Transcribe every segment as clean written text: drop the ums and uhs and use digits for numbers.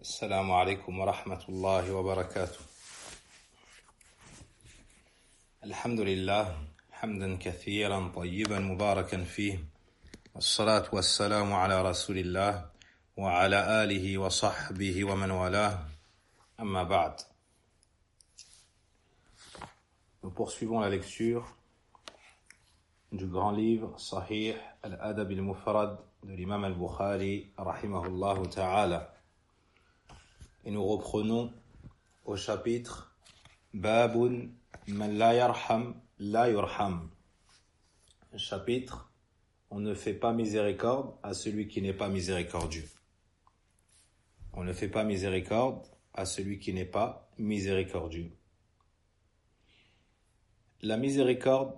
السلام عليكم ورحمة الله وبركاته. الحمد لله حمدا كثيرا طيبا مباركا فيه، والصلاة والسلام على رسول الله وعلى آله وصحبه ومن والاه. أما بعد. Nous poursuivons la lecture du grand livre Sahih al-Adab al-Mufrad de l'imam al-Bukhari rahimahullah ta'ala. Et nous reprenons au chapitre Babun man la yarham la yurham. Chapitre on ne fait pas miséricorde à celui qui n'est pas miséricordieux. On ne fait pas miséricorde à celui qui n'est pas miséricordieux. La miséricorde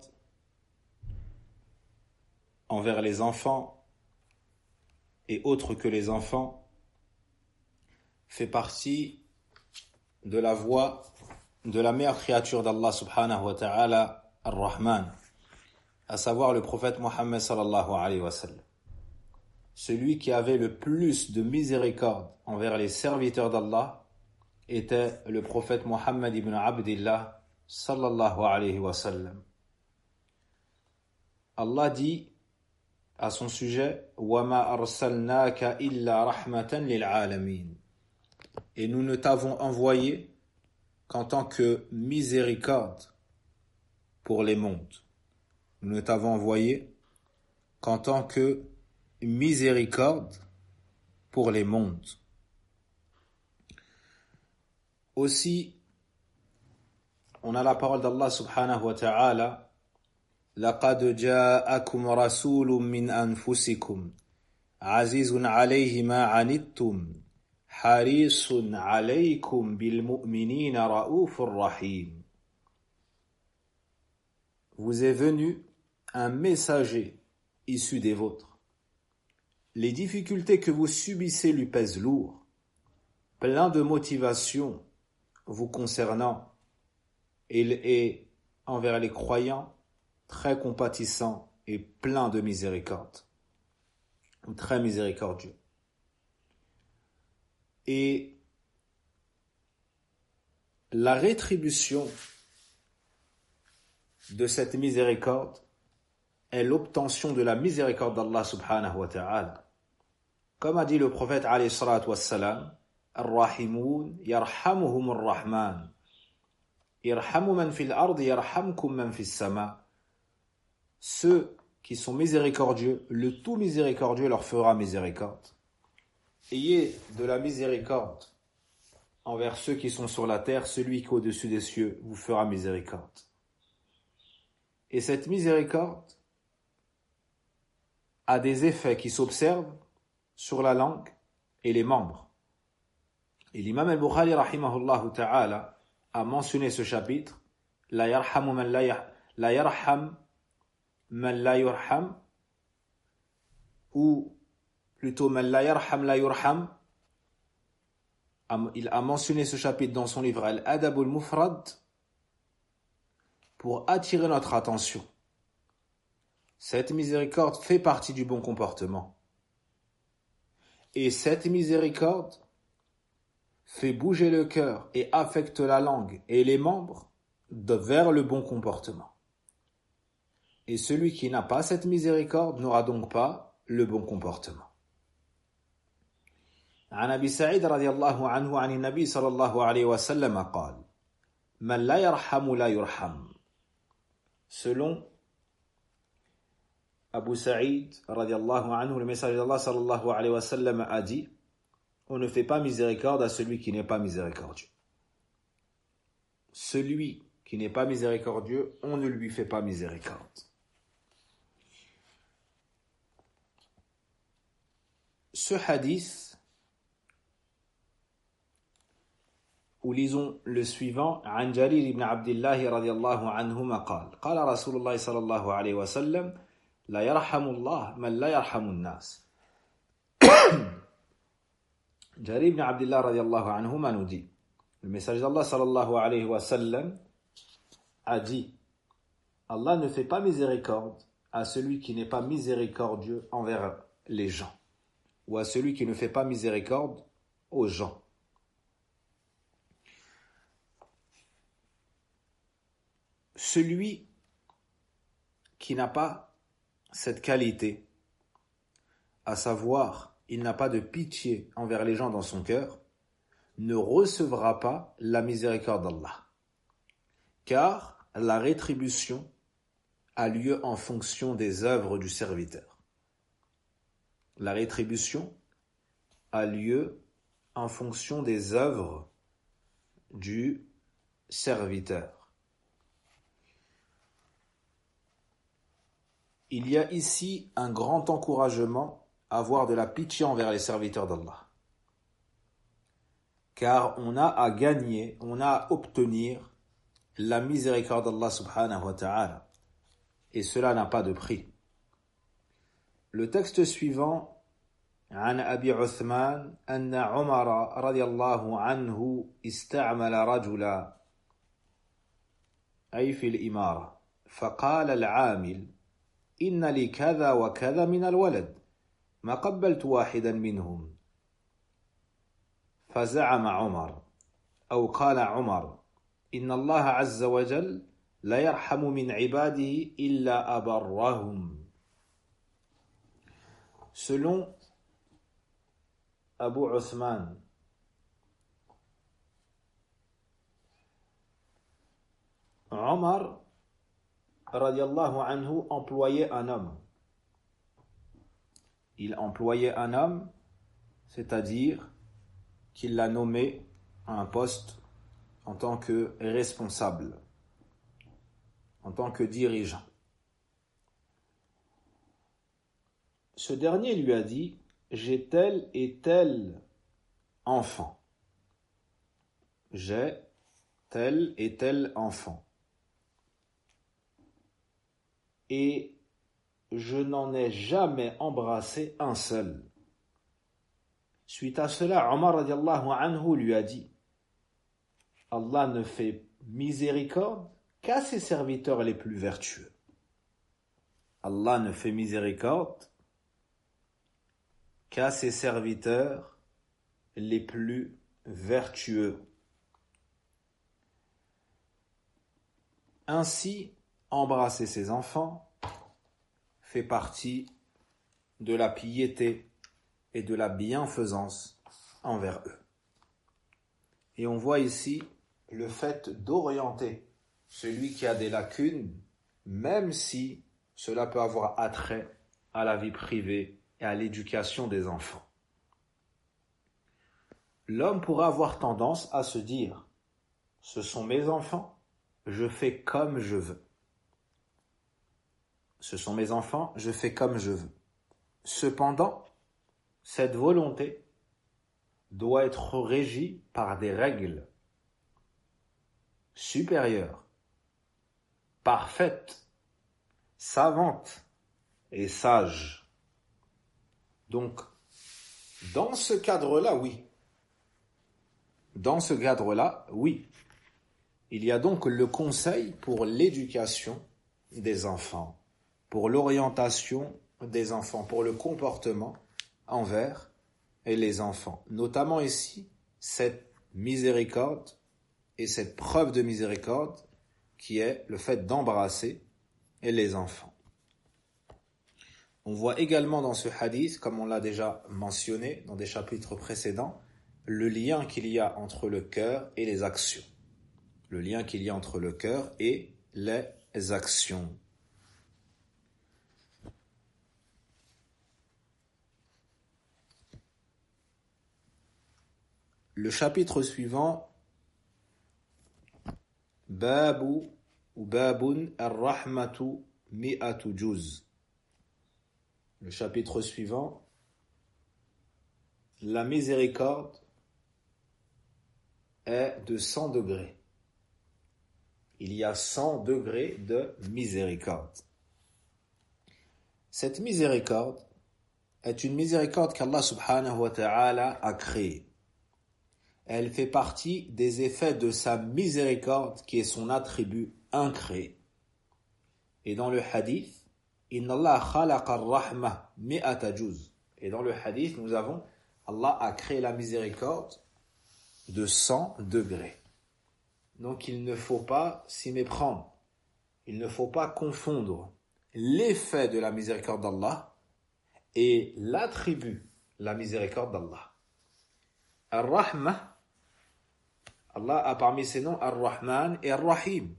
envers les enfants et autres que les enfants fait partie de la voie de la meilleure créature d'Allah subhanahu wa ta'ala, Ar-Rahman, à savoir le prophète Mohammed sallallahu alayhi wa sallam. Celui qui avait le plus de miséricorde envers les serviteurs d'Allah était le prophète Mohammed ibn Abdillah sallallahu alayhi wa sallam. Allah dit à son sujet وَمَا أَرْسَلْنَاكَ إِلَّا رَحْمَةً لِلْعَالَمِينَ. Et nous ne t'avons envoyé qu'en tant que miséricorde pour les mondes. Nous ne t'avons envoyé qu'en tant que miséricorde pour les mondes. Aussi, on a la parole d'Allah subhanahu wa ta'ala لَقَدْ جَاءَكُمْ رَسُولٌ مِّنْ أَنفُسِكُمْ عَزِيزٌ عَلَيْهِ مَا عَنِتُّمْ حريص عليكم بالمؤمنين رؤوف رحيم. Vous est venu un messager issu des vôtres. Les difficultés que vous subissez lui pèsent lourd, plein de motivation vous concernant. Il est envers les croyants très compatissant et plein de miséricorde, très miséricordieux. Et la rétribution de cette miséricorde est l'obtention de la miséricorde d'Allah subhanahu wa ta'ala. Comme a dit le prophète alayhi salatu wassalam, Ar-Rahimoun yarhamuhum ar-Rahman. Irhamu man fil ard yarhamkum man fis sama. Ceux qui sont miséricordieux, le tout miséricordieux leur fera miséricorde. Ayez de la miséricorde envers ceux qui sont sur la terre, celui qui est au-dessus des cieux vous fera miséricorde. Et cette miséricorde a des effets qui s'observent sur la langue et les membres. Et l'imam al-Bukhari rahimahullah ta'ala a mentionné ce chapitre la yarham man la yurham, ou plutôt man la yarham la yurham. Il a mentionné ce chapitre dans son livre Al-Adab al-Mufrad pour attirer notre attention. Cette miséricorde fait partie du bon comportement. Et cette miséricorde fait bouger le cœur et affecte la langue et les membres vers le bon comportement. Et celui qui n'a pas cette miséricorde n'aura donc pas le bon comportement. عن أبي سعيد رضي الله عنه عن النبي صلى الله عليه وسلم قال من لا يرحم لا يرحم. Selon Abu Sa'id radiallahu anhu, le messager d'Allah sallallahu alayhi wa sallam a dit on ne fait pas miséricorde à celui qui n'est pas miséricordieux. Celui qui n'est pas miséricordieux, on ne lui fait pas miséricorde. Ce hadith, où lisons le suivant, عن جرير بن عبد الله رضي الله عنهما قال قال رسول الله صلى الله عليه وسلم لا يرحم الله من لا يرحم الناس. Jarir ibn Abdillah radiallahu anhuma nous dit, le messager d'Allah sallallahu alayhi wa sallam a dit, Allah ne fait pas miséricorde à celui qui n'est pas miséricordieux envers les gens, ou à celui qui ne fait pas miséricorde aux gens. celui qui n'a pas cette qualité, à savoir, il n'a pas de pitié envers les gens dans son cœur, ne recevra pas la miséricorde d'Allah. Car la rétribution a lieu en fonction des œuvres du serviteur. La rétribution a lieu en fonction des œuvres du serviteur. Il y a ici un grand encouragement à avoir de la pitié envers les serviteurs d'Allah. Car on a à gagner, on a à obtenir la miséricorde d'Allah subhanahu wa ta'ala. Et cela n'a pas de prix. Le texte suivant, عن أبي عثمان أن عمر رضي الله عنه استعمل رجلا أي في الإمارة فقال العامل إن لي كذا وكذا من الولد ما قبلت واحدا منهم فزعم عمر أو قال عمر إن الله عز وجل لا يرحم من عباده إلا أبرهم. Selon Abu Uthman, Omar radiallahu anhu employait un homme. Il employait un homme, c'est-à-dire qu'il l'a nommé à un poste en tant que responsable, en tant que dirigeant. Ce dernier lui a dit: j'ai tel et tel enfant. J'ai tel et tel enfant. Et je n'en ai jamais embrassé un seul. Suite à cela, Omar radiallahu anhu lui a dit: Allah ne fait miséricorde qu'à ses serviteurs les plus vertueux. Allah ne fait miséricorde qu'à ses serviteurs les plus vertueux. Ainsi, embrasser ses enfants fait partie de la piété et de la bienfaisance envers eux. Et on voit ici le fait d'orienter celui qui a des lacunes, même si cela peut avoir attrait à la vie privée et à l'éducation des enfants. L'homme pourrait avoir tendance à se dire: ce sont mes enfants, je fais comme je veux. Ce sont mes enfants, je fais comme je veux. Cependant, cette volonté doit être régie par des règles supérieures, parfaites, savantes et sages. Donc, dans ce cadre-là, oui. Dans ce cadre-là, oui. Il y a donc le conseil pour l'éducation des enfants, pour l'orientation des enfants, pour le comportement envers les enfants. Notamment ici, cette miséricorde et cette preuve de miséricorde qui est le fait d'embrasser les enfants. On voit également dans ce hadith, comme on l'a déjà mentionné dans des chapitres précédents, le lien qu'il y a entre le cœur et les actions. Le lien qu'il y a entre le cœur et les actions. Le chapitre suivant, Babu ou Babun ar-Rahmatu mi'atu juz. Le chapitre suivant, la miséricorde est de 100 degrés. Il y a 100 degrés de miséricorde. Cette miséricorde est une miséricorde qu'Allah subhanahu wa ta'ala a créée. Elle fait partie des effets de sa miséricorde qui est son attribut incréé. Et dans le hadith, Inna Allah khalaqa ar-rahma mi'ata juz. Et dans le hadith, nous avons Allah a créé la miséricorde de 100 degrés. Donc il ne faut pas s'y méprendre. il ne faut pas confondre l'effet de la miséricorde d'Allah et l'attribut, la miséricorde d'Allah. Ar-Rahma, Allah a parmi ses noms Ar-Rahman et Ar-Rahim.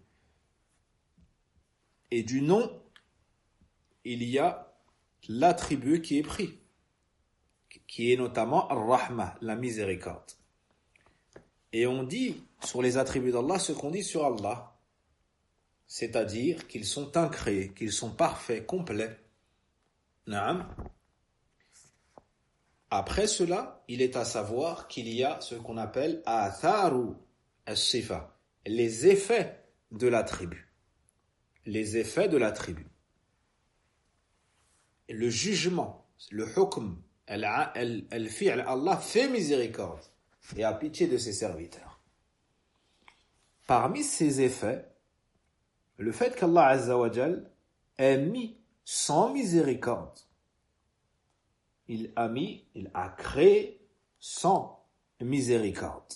Et du nom, il y a l'attribut qui est pris, qui est notamment Ar-Rahma, la miséricorde. Et on dit sur les attributs d'Allah ce qu'on dit sur Allah, c'est-à-dire qu'ils sont incréés, qu'ils sont parfaits, complets. Naam. Après cela, il est à savoir qu'il y a ce qu'on appelle atharu as-sifa, les effets de l'attribut. Les effets de l'attribut. Le jugement, le hukm, al-fi'l, Allah fait miséricorde et a pitié de ses serviteurs. Parmi ces effets, le fait qu'Allah Azza wa Jal ait mis sans miséricorde, il a créé sans miséricorde.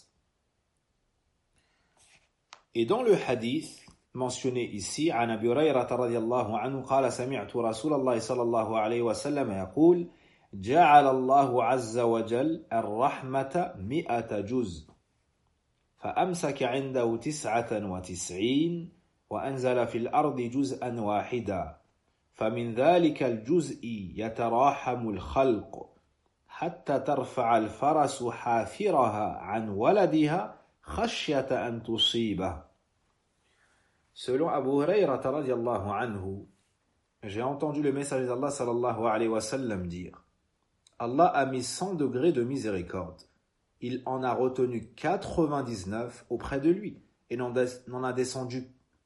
Et dans le hadith mentionné ici, عن أبي هريرة رضي الله عنه قال سمعت رسول الله صلى الله عليه وسلم يقول جعل الله عز وجل الرحمة 100 جزء فأمسك عنده 99 وأنزل في الأرض جزءا واحدا فمن ذلك الجزء يتراحم الخلق حتى ترفع الفرس حافرها عن ولدها خشية أن تصيبه. Selon Abu Hurayra radiyallahu anhu, j'ai entendu le messager d'Allah sallallahu alayhi wa sallam dire: Allah a mis 100 degrés de miséricorde. Il en a retenu 99 auprès de lui et n'en a descendu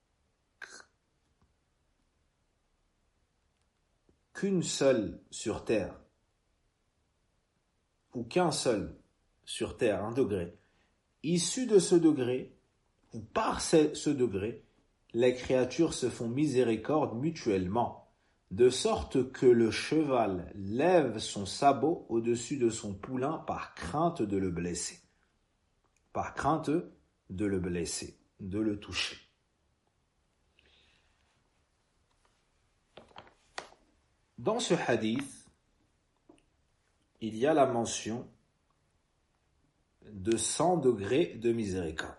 qu'une seule sur terre, ou qu'un seul sur terre, un degré. Issu de ce degré, ou par ce degré, les créatures se font miséricorde mutuellement, de sorte que le cheval lève son sabot au-dessus de son poulain par crainte de le blesser. Par crainte de le blesser, de le toucher. Dans ce hadith, il y a la mention de 100 degrés de miséricorde.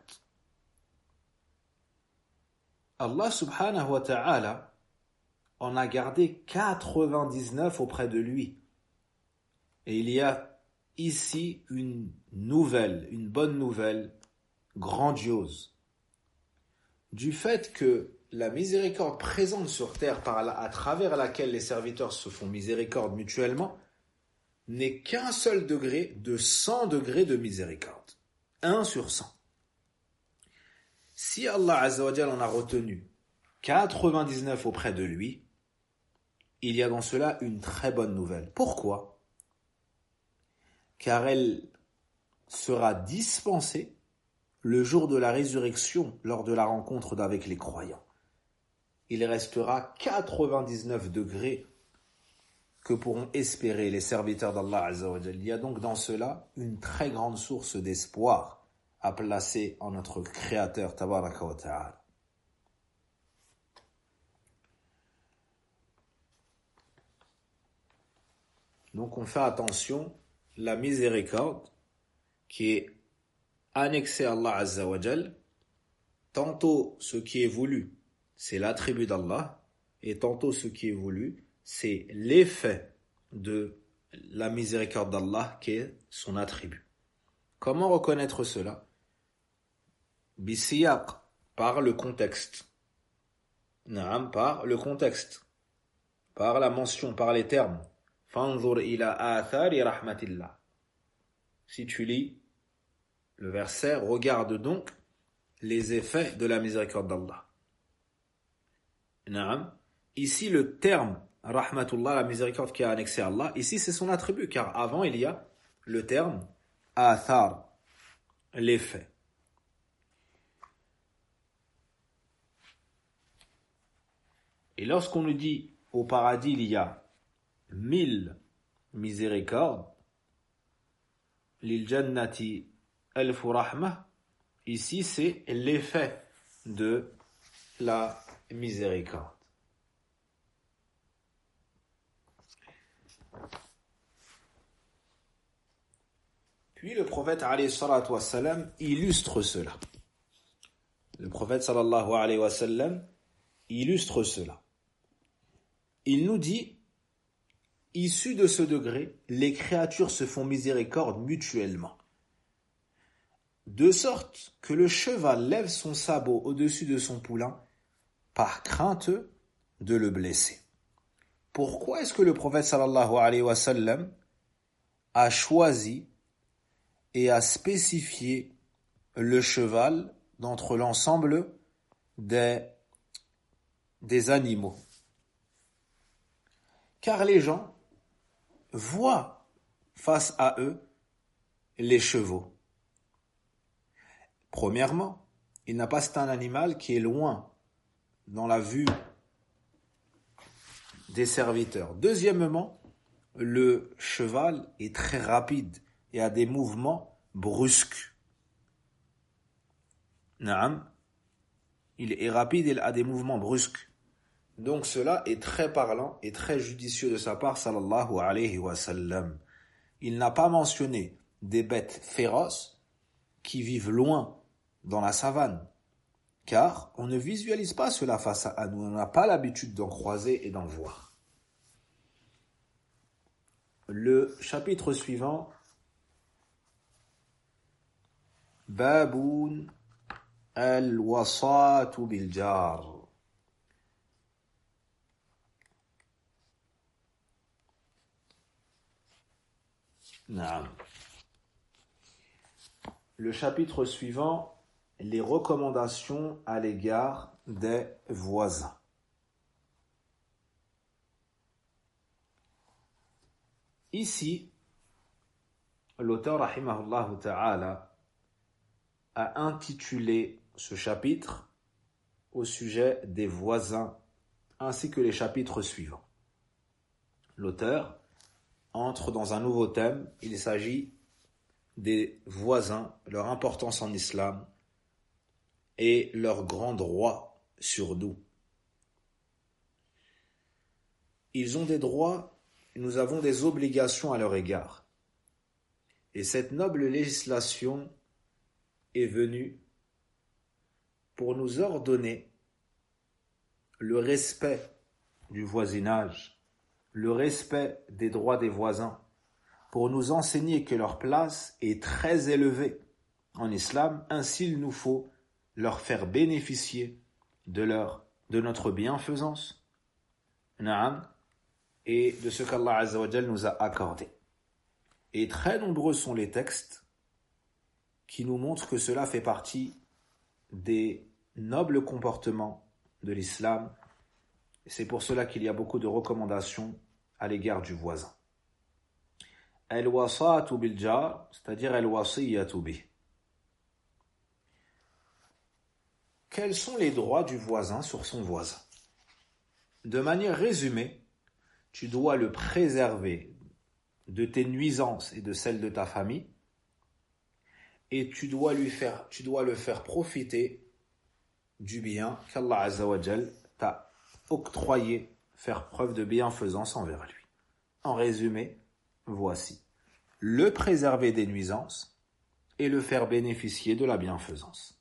Allah subhanahu wa ta'ala en a gardé 99 auprès de lui. Et il y a ici une bonne nouvelle, grandiose, du fait que la miséricorde présente sur terre à travers laquelle les serviteurs se font miséricorde mutuellement n'est qu'un seul degré de 100 degrés de miséricorde. 1 sur 100. Si Allah Azza wa Jal en a retenu 99 auprès de lui, il y a dans cela une très bonne nouvelle. Pourquoi ? Car elle sera dispensée le jour de la résurrection lors de la rencontre avec les croyants. Il restera 99 degrés que pourront espérer les serviteurs d'Allah Azza wa Jal. Il y a donc dans cela une très grande source d'espoir à placer en notre Créateur Tabaraka wa Ta'ala. Donc on fait attention, la miséricorde qui est annexée à Allah Azza wa Jal, tantôt ce qui est voulu, c'est l'attribut d'Allah, et tantôt ce qui est voulu, c'est l'effet de la miséricorde d'Allah qui est son attribut. Comment reconnaître cela ? Bisiyaq, par le contexte. Naam, par le contexte. Par la mention, par les termes. Fanzur ila athari rahmatillah. Si tu lis le verset, regarde donc les effets de la miséricorde d'Allah. Naam. Ici, le terme rahmatullah, la miséricorde qui est annexée à Allah, ici c'est son attribut, car avant il y a le terme athar, l'effet. Et lorsqu'on nous dit au paradis il y a 1000 miséricordes, lil jannati alfu rahmah, ici c'est l'effet de la miséricorde. Puis le prophète alayhi salatu wassalam illustre cela. Le prophète sallallahu alayhi wa sallam illustre cela. Il nous dit, issu de ce degré, les créatures se font miséricorde mutuellement. De sorte que le cheval lève son sabot au-dessus de son poulain par crainte de le blesser. Pourquoi est-ce que le prophète sallallahu alayhi wa sallam a choisi et a spécifié le cheval d'entre l'ensemble des animaux? Car les gens voient face à eux les chevaux. Premièrement, il n'a pas c'est un animal qui est loin dans la vue des serviteurs. Deuxièmement, le cheval est très rapide et a des mouvements brusques. Naam, il est rapide et il a des mouvements brusques. Donc cela est très parlant et très judicieux de sa part, sallallahu alayhi wa sallam. Il n'a pas mentionné des bêtes féroces qui vivent loin dans la savane, car on ne visualise pas cela face à nous, on n'a pas l'habitude d'en croiser et d'en voir. Le chapitre suivant, Baboun al-wasatu bil-jar. Le chapitre suivant, les recommandations à l'égard des voisins. Ici, l'auteur rahimahullah ta'ala a intitulé ce chapitre au sujet des voisins ainsi que les chapitres suivants. L'auteur entre dans un nouveau thème, il s'agit des voisins, leur importance en islam et leur grand droit sur nous. Ils ont des droits, nous avons des obligations à leur égard. Et cette noble législation est venue pour nous ordonner le respect du voisinage, le respect des droits des voisins, pour nous enseigner que leur place est très élevée en islam, ainsi il nous faut leur faire bénéficier de notre bienfaisance, na'am, et de ce qu'Allah Azza wa Jal nous a accordé. Et très nombreux sont les textes qui nous montrent que cela fait partie des nobles comportements de l'islam. Et c'est pour cela qu'il y a beaucoup de recommandations à l'égard du voisin. Al-wasatu bil-jar, c'est-à-dire al-wasiyatu bih. Quels sont les droits du voisin sur son voisin? De manière résumée, tu dois le préserver de tes nuisances et de celles de ta famille, et tu dois le faire profiter du bien qu'Allah Azza wa Jal t'a octroyé, faire preuve de bienfaisance envers lui. En résumé, voici le préserver des nuisances et le faire bénéficier de la bienfaisance.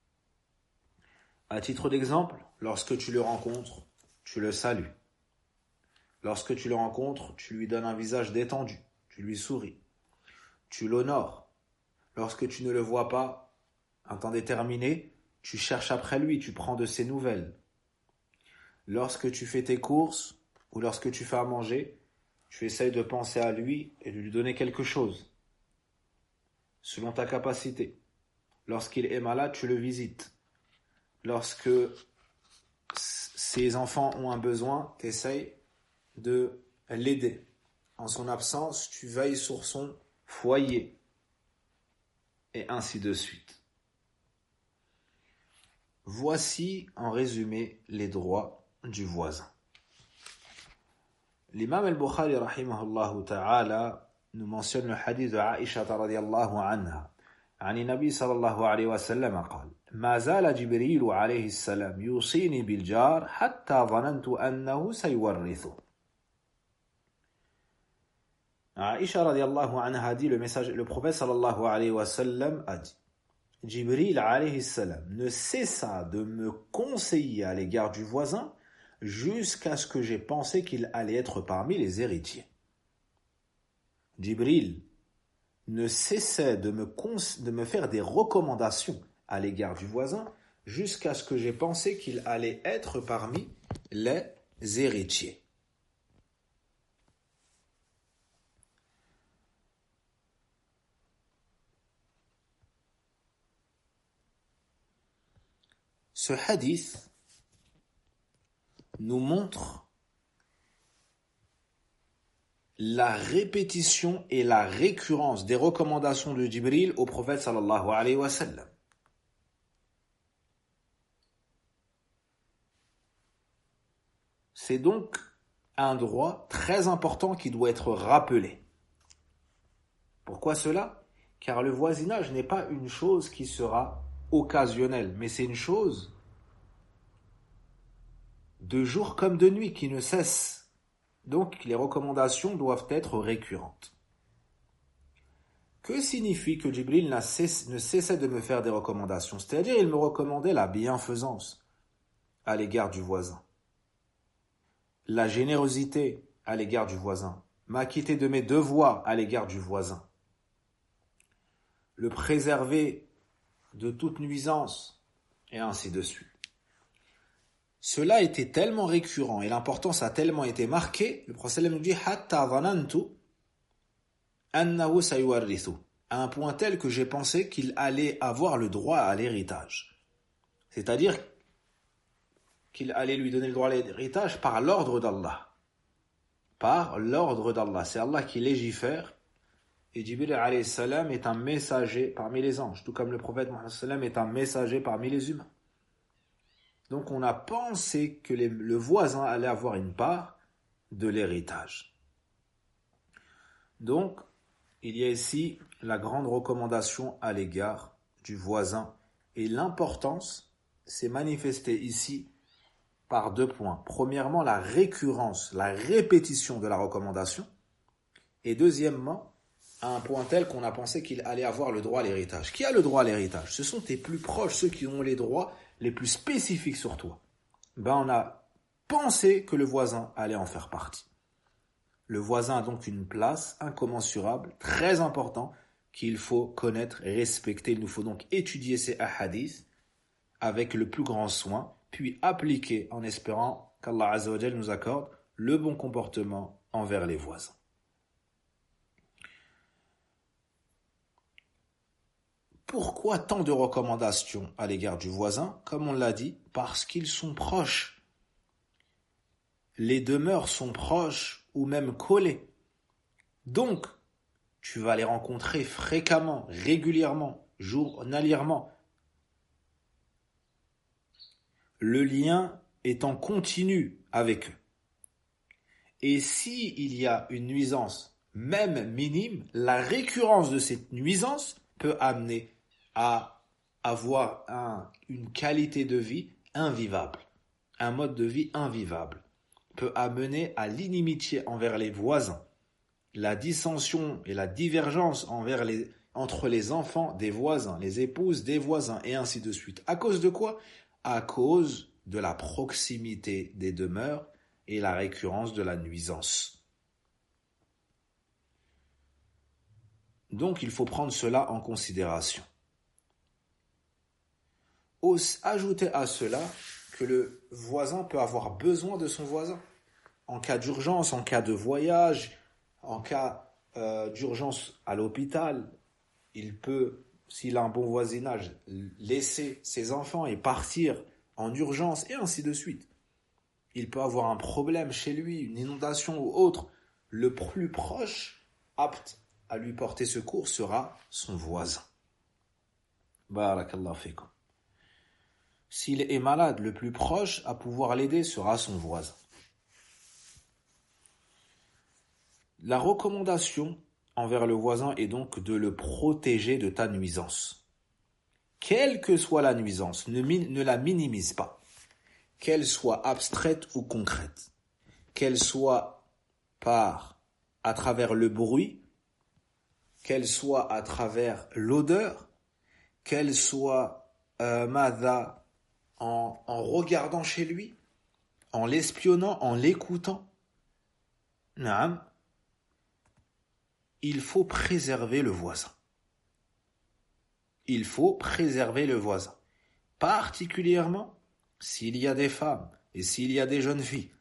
À titre d'exemple, lorsque tu le rencontres, tu le salues. Lorsque tu le rencontres, tu lui donnes un visage détendu, tu lui souris. Tu l'honores. Lorsque tu ne le vois pas un temps déterminé, tu cherches après lui, tu prends de ses nouvelles. Lorsque tu fais tes courses ou lorsque tu fais à manger, tu essayes de penser à lui et de lui donner quelque chose, selon ta capacité. Lorsqu'il est malade, tu le visites. Lorsque ses enfants ont un besoin, tu essayes de l'aider. En son absence, tu veilles sur son foyer. Et ainsi de suite. Voici en résumé les droits du voisin. L'imam al-Bukhari rahimahullah ta'ala nous mentionne le hadith de Aïcha radiyallahu anha عن النبي صلى الله عليه وسلم قال ما زال جبريل عليه السلام يوصيني بالجار حتى ظننت أنه سيورثه. Aïcha radiallahu anha a dit, le prophète sallallahu alayhi wa sallam a dit, Jibril alayhi salam ne cessa de me conseiller à l'égard du voisin jusqu'à ce que j'ai pensé qu'il allait être parmi les héritiers. Jibril ne cessait de me faire des recommandations à l'égard du voisin jusqu'à ce que j'ai pensé qu'il allait être parmi les héritiers. Ce hadith nous montre la répétition et la récurrence des recommandations de Jibril au prophète sallallahu alayhi wa sallam. C'est donc un droit très important qui doit être rappelé. Pourquoi cela? Car le voisinage n'est pas une chose qui sera occasionnelle, mais c'est une chose de jour comme de nuit qui ne cesse. Donc les recommandations doivent être récurrentes. Que signifie que Jibril ne cessait de me faire des recommandations? C'est-à-dire il me recommandait la bienfaisance à l'égard du voisin, la générosité à l'égard du voisin, m'acquitter de mes devoirs à l'égard du voisin, le préserver de toute nuisance, et ainsi de suite. Cela était tellement récurrent et l'importance a tellement été marquée, le prophète nous dit hatta dhanantu annahu sayuwarrithu, à un point tel que j'ai pensé qu'il allait avoir le droit à l'héritage. C'est-à-dire qu'il allait lui donner le droit à l'héritage par l'ordre d'Allah. Par l'ordre d'Allah. C'est Allah qui légifère. Et Jibril alayhi salam est un messager parmi les anges, tout comme le prophète Muhammad sallam est un messager parmi les humains. Donc on a pensé que le voisin allait avoir une part de l'héritage. Donc il y a ici la grande recommandation à l'égard du voisin. Et l'importance s'est manifestée ici par 2 points. Premièrement, la récurrence, la répétition de la recommandation. Et deuxièmement, à un point tel qu'on a pensé qu'il allait avoir le droit à l'héritage. Qui a le droit à l'héritage? Ce sont tes plus proches, ceux qui ont les droits les plus spécifiques sur toi. On a pensé que le voisin allait en faire partie. Le voisin a donc une place incommensurable, très importante, qu'il faut connaître et respecter. Il nous faut donc étudier ces hadiths avec le plus grand soin, puis appliquer en espérant qu'Allah Azza wa Jal nous accorde le bon comportement envers les voisins. Pourquoi tant de recommandations à l'égard du voisin? Comme on l'a dit, parce qu'ils sont proches. Les demeures sont proches ou même collées. Donc, tu vas les rencontrer fréquemment, régulièrement, journalièrement. Le lien est en continu avec eux. Et s'il y a une nuisance, même minime, la récurrence de cette nuisance peut amener à avoir une qualité de vie invivable, un mode de vie invivable, peut amener à l'inimitié envers les voisins, la dissension et la divergence entre les enfants des voisins, les épouses des voisins, et ainsi de suite. À cause de quoi? À cause de la proximité des demeures et la récurrence de la nuisance. Donc il faut prendre cela en considération. Ajoutez à cela que le voisin peut avoir besoin de son voisin. En cas d'urgence, en cas de voyage, en cas d'urgence à l'hôpital, il peut, s'il a un bon voisinage, laisser ses enfants et partir en urgence, et ainsi de suite. Il peut avoir un problème chez lui, une inondation ou autre. Le plus proche, apte à lui porter secours, sera son voisin. Barakallahu fikum. S'il est malade, le plus proche à pouvoir l'aider sera son voisin. La recommandation envers le voisin est donc de le protéger de ta nuisance. Quelle que soit la nuisance, ne la minimise pas. Qu'elle soit abstraite ou concrète. Qu'elle soit à travers le bruit, qu'elle soit à travers l'odeur, qu'elle soit en regardant chez lui, en l'espionnant, en l'écoutant. Naam. Il faut préserver le voisin. Il faut préserver le voisin. Particulièrement s'il y a des femmes et s'il y a des jeunes filles.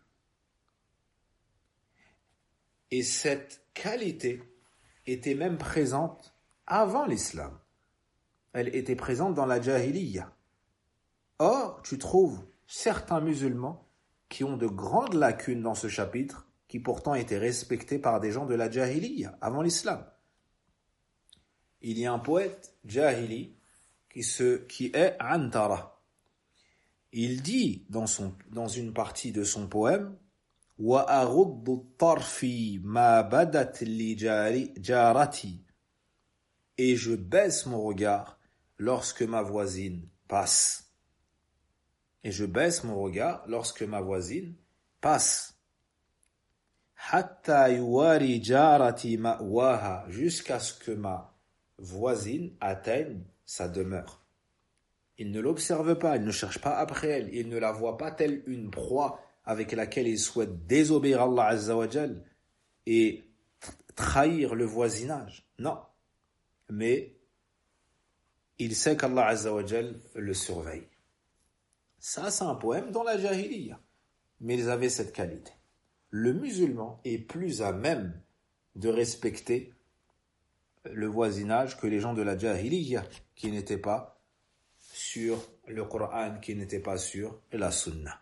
Et cette qualité était même présente avant l'islam. Elle était présente dans la jahiliya. Or, tu trouves certains musulmans qui ont de grandes lacunes dans ce chapitre, qui pourtant étaient respectés par des gens de la jahiliya, avant l'islam. Il y a un poète jahili qui est Antara. Il dit dans une partie de son poème وَأَغُضُّ الطَّرْفِ مَا بَدَتْ لِجَارَتِي. Et je baisse mon regard lorsque ma voisine passe. Et je baisse mon regard lorsque ma voisine passe. حَتَّى يُوَارِ جَارَتِي مَأْوَاهَا. Jusqu'à ce que ma voisine atteigne sa demeure. Il ne l'observe pas, il ne cherche pas après elle, il ne la voit pas telle une proie avec laquelle il souhaite désobéir à Allah Azza wa Jal et trahir le voisinage. Non. Mais il sait qu'Allah Azza wa Jal le surveille. Ça, c'est un poème dans la jahiliya. Mais ils avaient cette qualité. Le musulman est plus à même de respecter le voisinage que les gens de la jahiliya qui n'étaient pas sur le Coran, qui n'étaient pas sur la Sunna.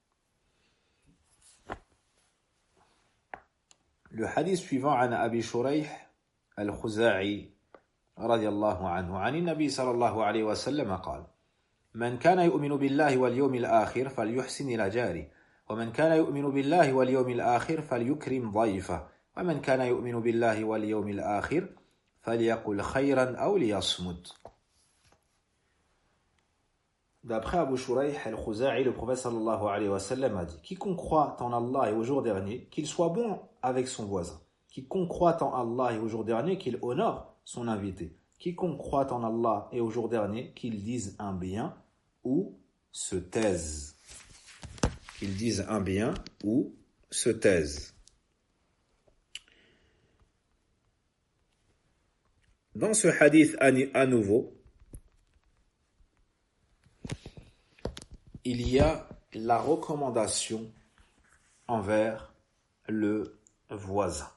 Le hadith suivant عن أبي شريح الخزاعي رضي الله عنه عن النبي صلى الله عليه وسلم قال من كان يؤمن بالله واليوم الآخر فليحسن إلى جاره ومن كان يؤمن بالله واليوم الآخر فليكرم ضيفه ومن كان يؤمن بالله واليوم الآخر فليقل خيرا أو ليصمت. D'après Abu Shuraih al-Khuza'i, le prophète sallallahu alayhi wa sallam a dit « Quiconque croit en Allah et au jour dernier, qu'il soit bon avec son voisin. Quiconque croit en Allah et au jour dernier, qu'il honore son invité. Quiconque croit en Allah et au jour dernier, qu'il dise un bien ou se taise. » Qu'il dise un bien ou se taise. Dans ce hadith à nouveau, il y a la recommandation envers le voisin.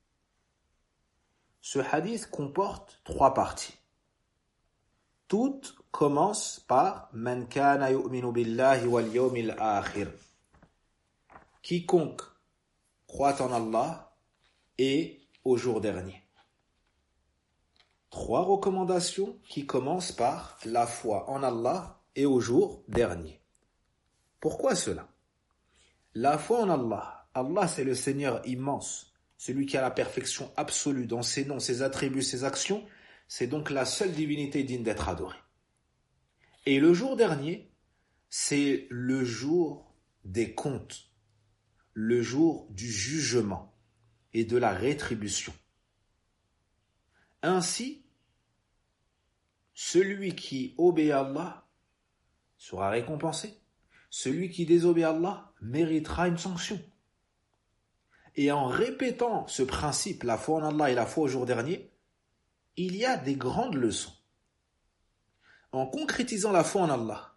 Ce hadith comporte 3 parties. Toutes commencent par Man kana yu'minu billahi wal yawmil akhir. Quiconque croit en Allah et au jour dernier. 3 recommandations qui commencent par la foi en Allah et au jour dernier. Pourquoi cela? La foi en Allah. Allah, c'est le Seigneur immense, celui qui a la perfection absolue dans ses noms, ses attributs, ses actions. C'est donc la seule divinité digne d'être adorée. Et le jour dernier, c'est le jour des comptes, le jour du jugement et de la rétribution. Ainsi, celui qui obéit à Allah sera récompensé. Celui qui désobéit à Allah méritera une sanction. Et en répétant ce principe, la foi en Allah et la foi au jour dernier, il y a des grandes leçons. En concrétisant la foi en Allah,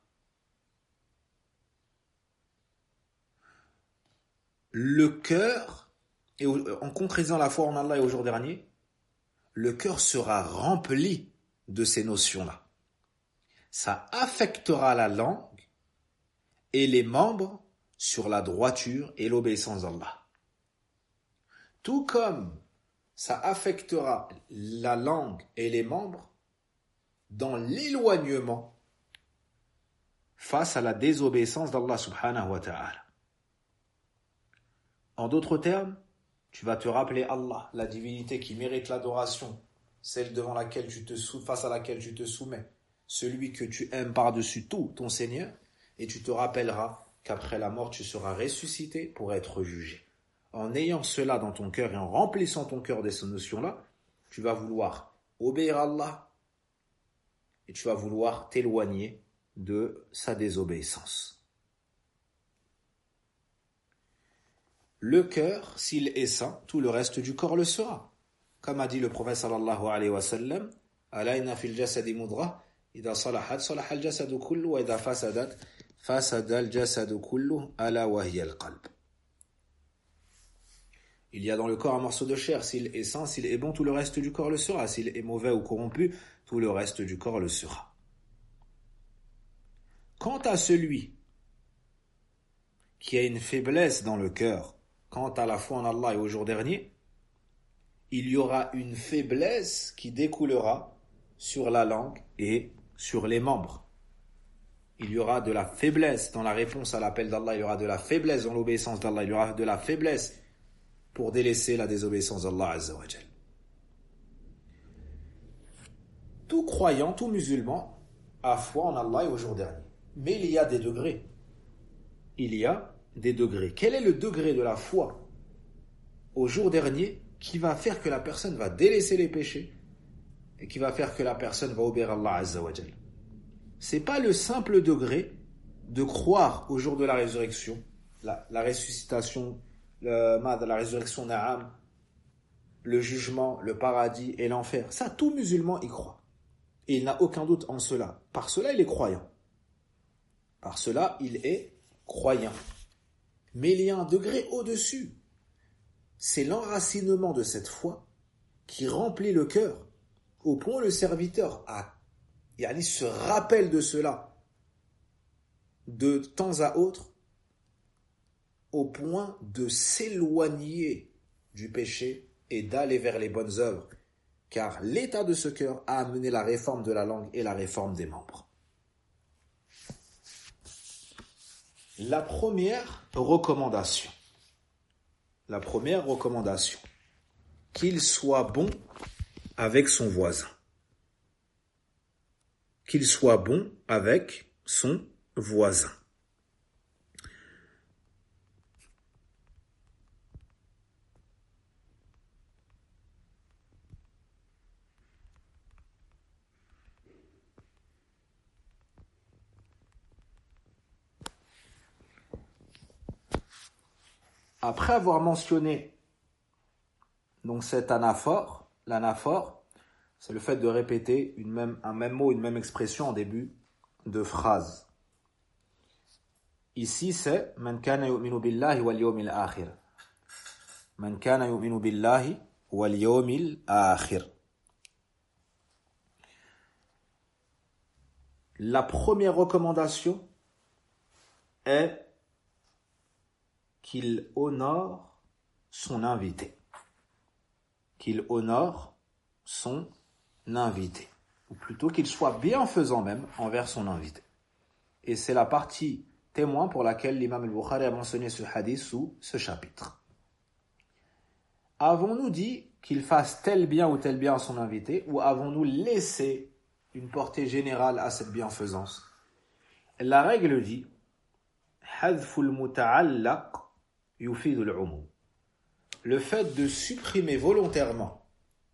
le cœur, et en concrétisant la foi en Allah et au jour dernier, le cœur sera rempli de ces notions-là. Ça affectera la langue et les membres sur la droiture et l'obéissance d'Allah. Tout comme ça affectera la langue et les membres dans l'éloignement face à la désobéissance d'Allah subhanahu wa ta'ala. En d'autres termes, Tu vas te rappeler Allah, la divinité qui mérite l'adoration, celle devant laquelle face à laquelle tu te soumets, celui que tu aimes par-dessus tout, ton Seigneur, et tu te rappelleras qu'après la mort, tu seras ressuscité pour être jugé. En ayant cela dans ton cœur et en remplissant ton cœur de ces notions-là, tu vas vouloir obéir à Allah et tu vas vouloir t'éloigner de sa désobéissance. Le cœur, s'il est sain, tout le reste du corps le sera. Comme a dit le prophète sallallahu alayhi wa sallam, Ala inna fil jasadi mudra, idha salahat, salaha al-jasadu kullu, wa idha fasadat, fasada al-jasadu kullu, ala wa hiya al-qalb. Il y a dans le corps un morceau de chair, s'il est sain, s'il est bon, tout le reste du corps le sera. S'il est mauvais ou corrompu, tout le reste du corps le sera. Quant à celui qui a une faiblesse dans le cœur, quant à la foi en Allah et au jour dernier, il y aura une faiblesse qui découlera sur la langue et sur les membres. Il y aura de la faiblesse dans la réponse à l'appel d'Allah, il y aura de la faiblesse dans l'obéissance d'Allah, il y aura de la faiblesse pour délaisser la désobéissance d'Allah Azza wa Jal. Tout croyant, tout musulman a foi en Allah et au jour dernier. Mais il y a des degrés. Il y a des degrés. Quel est le degré de la foi au jour dernier qui va faire que la personne va délaisser les péchés et qui va faire que la personne va obéir à Allah Azza wa Jal? C'est pas le simple degré de croire au jour de la résurrection, la ressuscitation, la résurrection na'am, le jugement, le paradis et l'enfer. Ça, tout musulman y croit. Et il n'a aucun doute en cela. Par cela, il est croyant. Par cela, il est croyant. Mais il y a un degré au-dessus. C'est l'enracinement de cette foi qui remplit le cœur, au point où le serviteur se rappelle de cela de temps à autre, au point de s'éloigner du péché et d'aller vers les bonnes œuvres, car l'état de ce cœur a amené la réforme de la langue et la réforme des membres. La première recommandation, qu'il soit bon avec son voisin. Qu'il soit bon avec son voisin. Après avoir mentionné donc cet anaphore, l'anaphore, c'est le fait de répéter un même mot, une même expression en début de phrase. Ici, c'est Man kana yu'minu billahi wal yawmil akhir. Man kana yu'minu billahi wal yawmil akhir. La première recommandation est qu'il honore son invité. Qu'il honore son invité. Ou plutôt qu'il soit bienfaisant même envers son invité. Et c'est la partie témoin pour laquelle l'imam al-Bukhari a mentionné ce hadith sous ce chapitre. Avons-nous dit qu'il fasse tel bien ou tel bien à son invité, ou avons-nous laissé une portée générale à cette bienfaisance? La règle dit hadful muta'allaq yufidul umum. Le fait de supprimer volontairement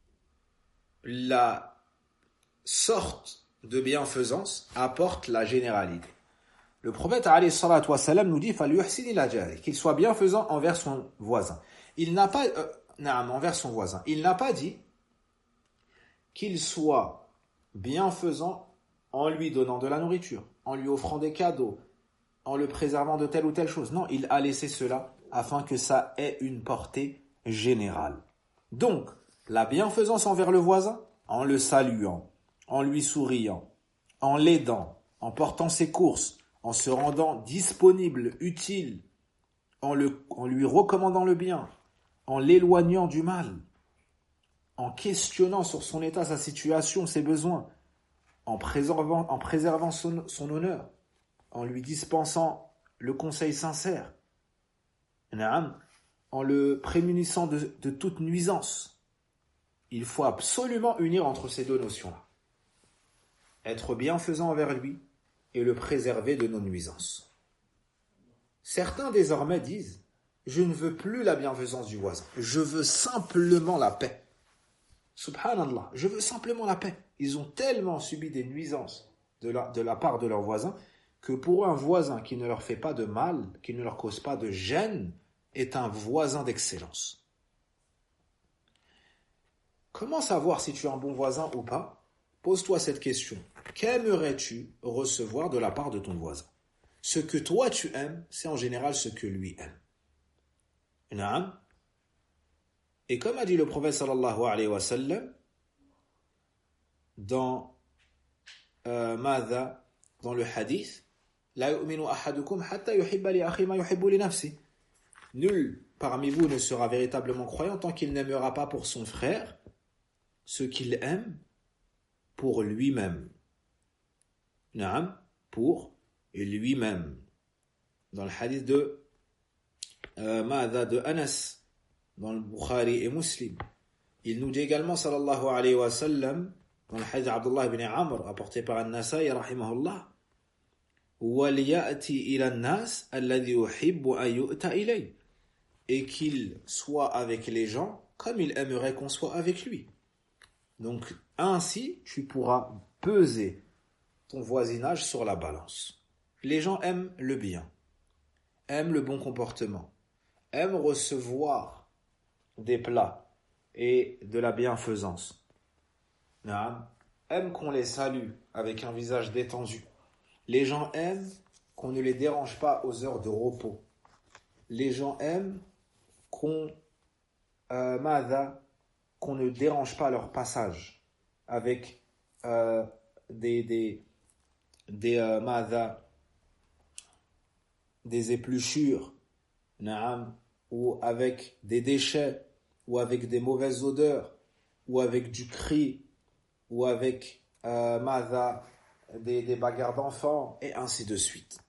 la sorte de bienfaisance apporte la généralité. Le prophète alayhi salatu wassalam nous dit qu'il soit bienfaisant envers son voisin. Il n'a pas envers son voisin. Il n'a pas dit qu'il soit bienfaisant en lui donnant de la nourriture, en lui offrant des cadeaux, en le préservant de telle ou telle chose. Non, il a laissé cela afin que ça ait une portée générale. Donc, la bienfaisance envers le voisin, en le saluant, en lui souriant, en l'aidant, en portant ses courses, en se rendant disponible, utile, en lui recommandant le bien, en l'éloignant du mal, en questionnant sur son état, sa situation, ses besoins, en préservant son honneur, en lui dispensant le conseil sincère. en le prémunissant de toute nuisance. Il faut absolument unir entre ces deux notions-là. Être bienfaisant envers lui et le préserver de nos nuisances. Certains désormais disent « Je ne veux plus la bienfaisance du voisin, je veux simplement la paix. » Subhanallah, je veux simplement la paix. Ils ont tellement subi des nuisances de la part de leurs voisins que pour eux, un voisin qui ne leur fait pas de mal, qui ne leur cause pas de gêne, est un voisin d'excellence. Comment savoir si tu es un bon voisin ou pas? Pose-toi cette question. Qu'aimerais-tu recevoir de la part de ton voisin? Ce que toi tu aimes, c'est en général ce que lui aime. Naam. Et comme a dit le prophète sallallahu alayhi wa sallam, dans dans le hadith, la yu'minu ahadukum hatta yuhibba li akhi ma yuhibbu li nafsi. Nul parmi vous ne sera véritablement croyant tant qu'il n'aimera pas pour son frère ce qu'il aime pour lui-même. Naam, pour lui-même. Dans le hadith de de Anas, dans le Bukhari et Muslim, il nous dit également, sallallahu alayhi wa sallam, dans le hadith d'Abdullah ibn Amr, apporté par An-Nasa'i, rahimahullah, وَلْيَأْتِ إِلَى النَّاسِ الَّذِي يُحِبُّ أَن يُؤْتَ إِلَيْهِ, et qu'il soit avec les gens comme il aimerait qu'on soit avec lui. Donc, ainsi, tu pourras peser ton voisinage sur la balance. Les gens aiment le bien, aiment le bon comportement, aiment recevoir des plats et de la bienfaisance. Aiment qu'on les salue avec un visage détendu. Les gens aiment qu'on ne les dérange pas aux heures de repos. Les gens aiment qu'on ne dérange pas leur passage avec des épluchures, ou avec des déchets, ou avec des mauvaises odeurs, ou avec du cri, ou avec des bagarres d'enfants, et ainsi de suite.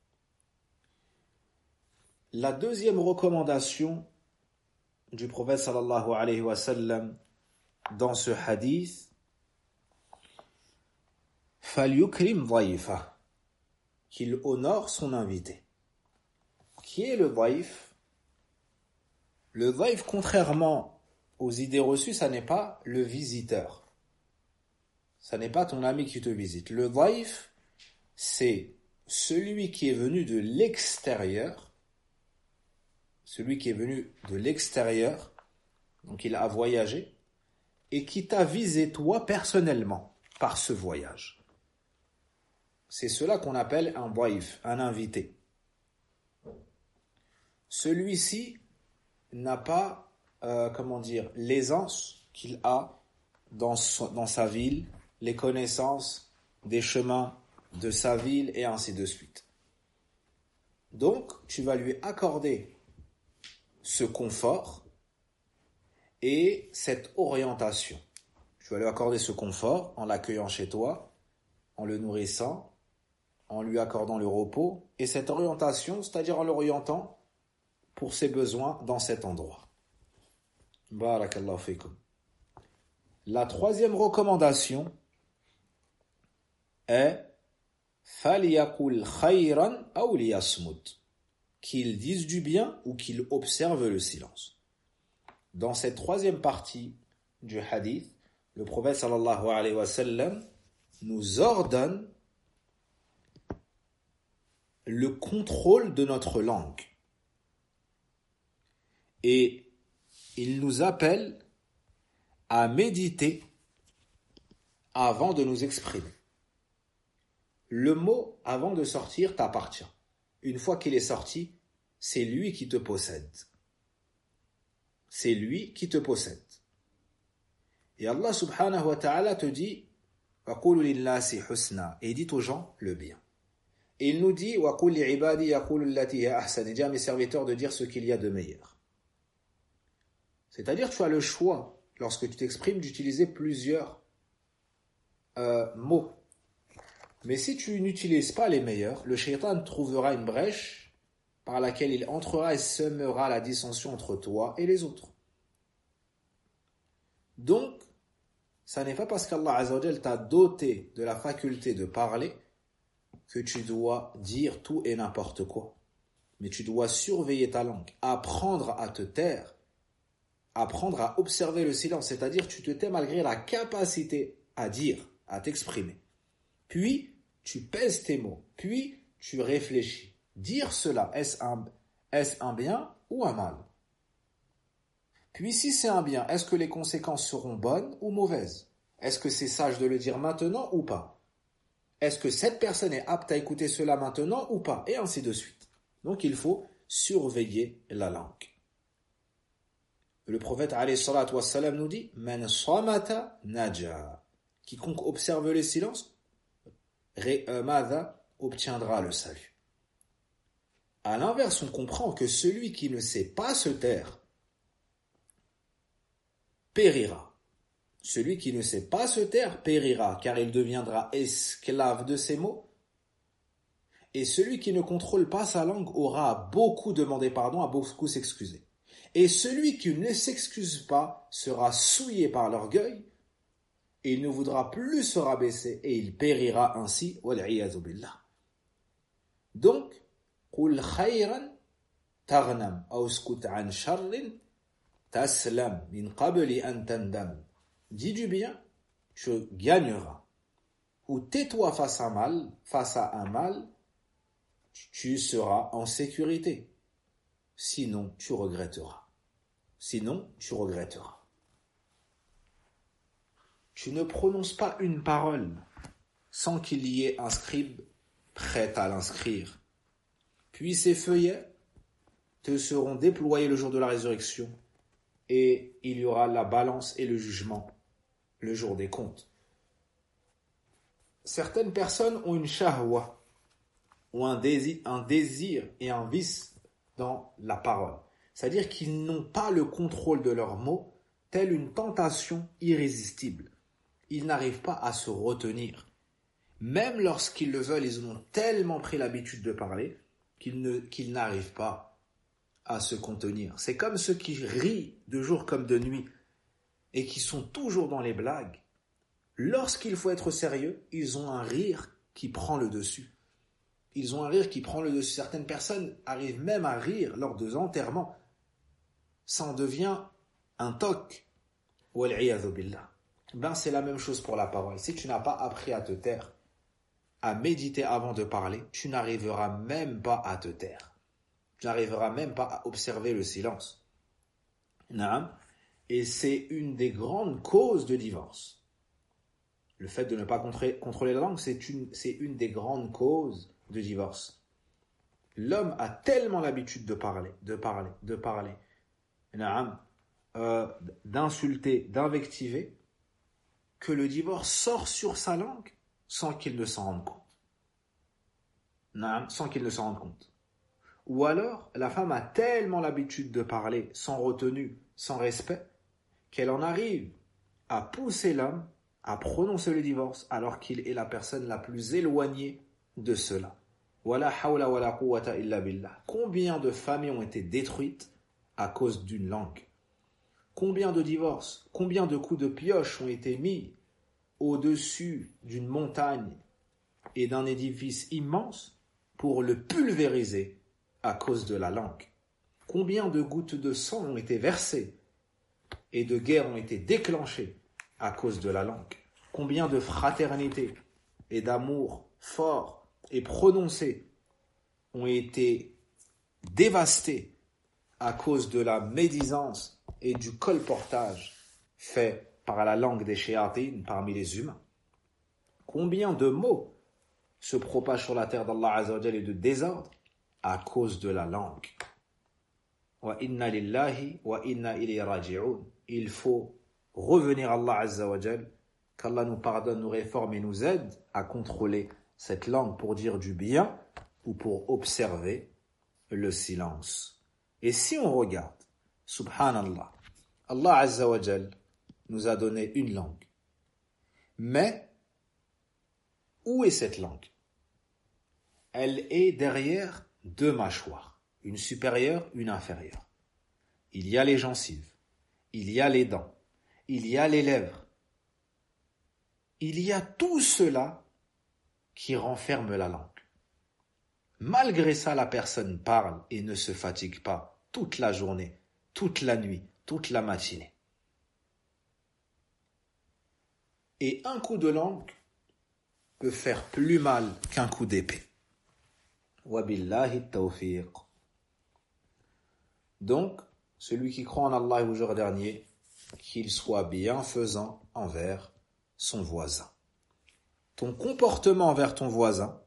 La deuxième recommandation du prophète sallallahu alayhi wa sallam dans ce hadith, فَلْيُكْرِمْ ضَيْفَهُ, qu'il honore son invité. Qui est le daïf? Le daïf, contrairement aux idées reçues, ça n'est pas le visiteur. Ça n'est pas ton ami qui te visite. Le daïf, c'est celui qui est venu de l'extérieur. Celui qui est venu de l'extérieur, donc il a voyagé, et qui t'a visé toi personnellement par ce voyage. C'est cela qu'on appelle un daïf, un invité. Celui-ci n'a pas, l'aisance qu'il a dans sa ville, les connaissances des chemins de sa ville et ainsi de suite. Donc, tu vas lui accorder ce confort et cette orientation. Tu vas lui accorder ce confort en l'accueillant chez toi, en le nourrissant, en lui accordant le repos, et cette orientation, c'est-à-dire en l'orientant pour ses besoins dans cet endroit. Barakallahu fikum. La troisième recommandation est فَلْيَقُلْ خَيْرًا أَوْ لِيَصْمُتْ, qu'il dise du bien ou qu'il observe le silence. Dans cette troisième partie du hadith, le prophète sallallahu alayhi wa sallam nous ordonne le contrôle de notre langue. Et il nous appelle à méditer avant de nous exprimer. Le mot, avant de sortir, t'appartient. Une fois qu'il est sorti, c'est lui qui te possède. C'est lui qui te possède. Et Allah subhanahu wa ta'ala te dit وَقُولُ لِلَّاسِ حُسْنًا, et dit aux gens le bien. Et il nous dit وَقُولِ لِعِبَادِي يَقُولُ الَّتِي هِيَ أَحْسَنُ, et dit à mes serviteurs de dire ce qu'il y a de meilleur. C'est-à-dire, tu as le choix, lorsque tu t'exprimes, d'utiliser plusieurs mots. Mais si tu n'utilises pas les meilleurs, le shaitan trouvera une brèche par laquelle il entrera et semera la dissension entre toi et les autres. Donc, ça n'est pas parce qu'Allah Azza wa Jal t'a doté de la faculté de parler que tu dois dire tout et n'importe quoi. Mais tu dois surveiller ta langue, apprendre à te taire, apprendre à observer le silence, c'est-à-dire tu te tais malgré la capacité à dire, à t'exprimer. Puis, tu pèses tes mots, puis tu réfléchis. Dire cela, est-ce un bien ou un mal? Puis si c'est un bien, est-ce que les conséquences seront bonnes ou mauvaises? Est-ce que c'est sage de le dire maintenant ou pas? Est-ce que cette personne est apte à écouter cela maintenant ou pas? Et ainsi de suite. Donc il faut surveiller la langue. Le prophète alayhi salatu wassalam nous dit Man samata naja. Quiconque observe le silence obtiendra le salut. À l'inverse, on comprend que celui qui ne sait pas se taire périra. Celui qui ne sait pas se taire périra, car il deviendra esclave de ses mots. Et celui qui ne contrôle pas sa langue aura beaucoup demandé pardon, à beaucoup s'excuser. Et celui qui ne s'excuse pas sera souillé par l'orgueil, et il ne voudra plus se rabaisser, et il périra ainsi. Wal'iyadhu billah. Donc, قُلْ خَيْرًا تَغْنَمْ أَوْ اسْكُتْ عَنْ شَرٍّ تَسْلَمْ مِنْ قَبْلِ أَنْ تَنْدَمْ. Dis du bien, tu gagneras. Ou tais-toi face à un mal, tu seras en sécurité. Sinon, tu regretteras. Tu ne prononces pas une parole sans qu'il y ait un scribe prêt à l'inscrire. Puis ces feuillets te seront déployés le jour de la résurrection et il y aura la balance et le jugement le jour des comptes. Certaines personnes ont une shahwa, ou un désir et un vice dans la parole. C'est-à-dire qu'ils n'ont pas le contrôle de leurs mots, telle une tentation irrésistible. Ils n'arrivent pas à se retenir. Même lorsqu'ils le veulent, ils ont tellement pris l'habitude de parler qu'ils n'arrivent pas à se contenir. C'est comme ceux qui rient de jour comme de nuit et qui sont toujours dans les blagues. Lorsqu'il faut être sérieux, ils ont un rire qui prend le dessus. Certaines personnes arrivent même à rire lors de enterrements. Ça en devient un toc. Wal'iyadhu billah. C'est la même chose pour la parole. Si tu n'as pas appris à te taire, à méditer avant de parler, tu n'arriveras même pas à te taire. Tu n'arriveras même pas à observer le silence. Et c'est une des grandes causes de divorce. Le fait de ne pas contrôler la langue, c'est une des grandes causes de divorce. L'homme a tellement l'habitude de parler, d'insulter, d'invectiver, que le divorce sort sur sa langue sans qu'il ne s'en rende compte. Ou alors, la femme a tellement l'habitude de parler sans retenue, sans respect, qu'elle en arrive à pousser l'homme à prononcer le divorce alors qu'il est la personne la plus éloignée de cela. Wala hawla wala quwwata illa billah. Combien de familles ont été détruites à cause d'une langue? Combien de divorces, combien de coups de pioche ont été mis au-dessus d'une montagne et d'un édifice immense pour le pulvériser à cause de la langue? Combien de gouttes de sang ont été versées et de guerres ont été déclenchées à cause de la langue? Combien de fraternité et d'amour fort et prononcés ont été dévastés à cause de la médisance et du colportage fait par la langue des shéatines parmi les humains? Combien de mots se propagent sur la terre d'Allah Azza wa Jal et de désordre à cause de la langue? Wa inna lillahi wa inna ilayhi raji'un. Il faut revenir à Allah Azza wa Jal, qu'Allah nous pardonne, nous réforme et nous aide à contrôler cette langue pour dire du bien ou pour observer le silence. Et si on regarde, subhanallah, Allah Azza wa Jal nous a donné une langue. Mais, où est cette langue? Elle est derrière deux mâchoires. une supérieure, une inférieure. Il y a les gencives, il y a les dents, il y a les lèvres. Il y a tout cela qui renferme la langue. Malgré ça, la personne parle et ne se fatigue pas toute la journée, toute la nuit, toute la matinée. Et un coup de langue peut faire plus mal qu'un coup d'épée. Wabillahi tawfiq. Donc, celui qui croit en Allah et au jour dernier, qu'il soit bienfaisant envers son voisin. Ton comportement envers ton voisin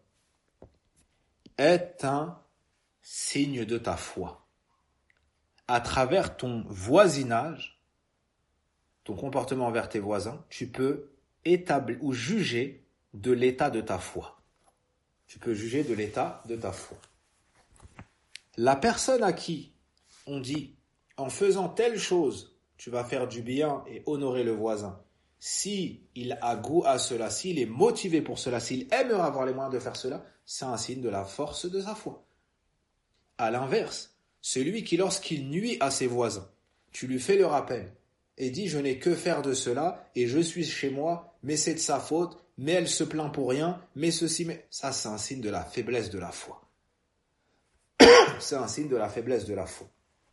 est un signe de ta foi. À travers ton voisinage, ton comportement envers tes voisins, tu peux établir ou juger de l'état de ta foi. Tu peux juger de l'état de ta foi. La personne à qui on dit, en faisant telle chose, tu vas faire du bien et honorer le voisin. Si il a goût à cela, s'il est motivé pour cela, s'il aimerait avoir les moyens de faire cela, c'est un signe de la force de sa foi. À l'inverse, celui qui, lorsqu'il nuit à ses voisins, tu lui fais le rappel et dit « je n'ai que faire de cela et je suis chez moi, mais c'est de sa faute, mais elle se plaint pour rien, mais ceci, mais... » Ça, c'est un signe de la faiblesse de la foi. C'est un signe de la faiblesse de la foi.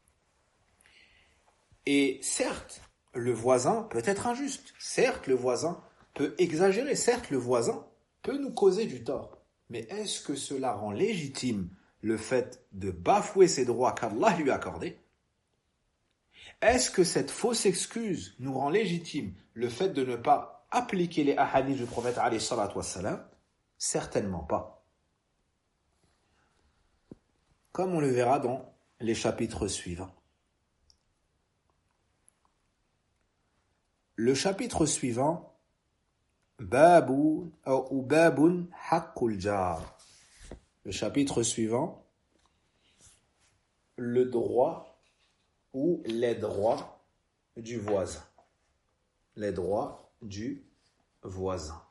Et certes, le voisin peut être injuste. Certes, le voisin peut exagérer. Certes, le voisin peut nous causer du tort. Mais est-ce que cela rend légitime le fait de bafouer ses droits qu'Allah lui a accordés? Est-ce que cette fausse excuse nous rend légitime le fait de ne pas appliquer les hadiths du prophète alayhi salatu wassalam? Certainement pas. Comme on le verra dans les chapitres suivants. Le chapitre suivant, Babun Haqqul Jar. Le chapitre suivant, le droit ou les droits du voisin. Les droits du voisin.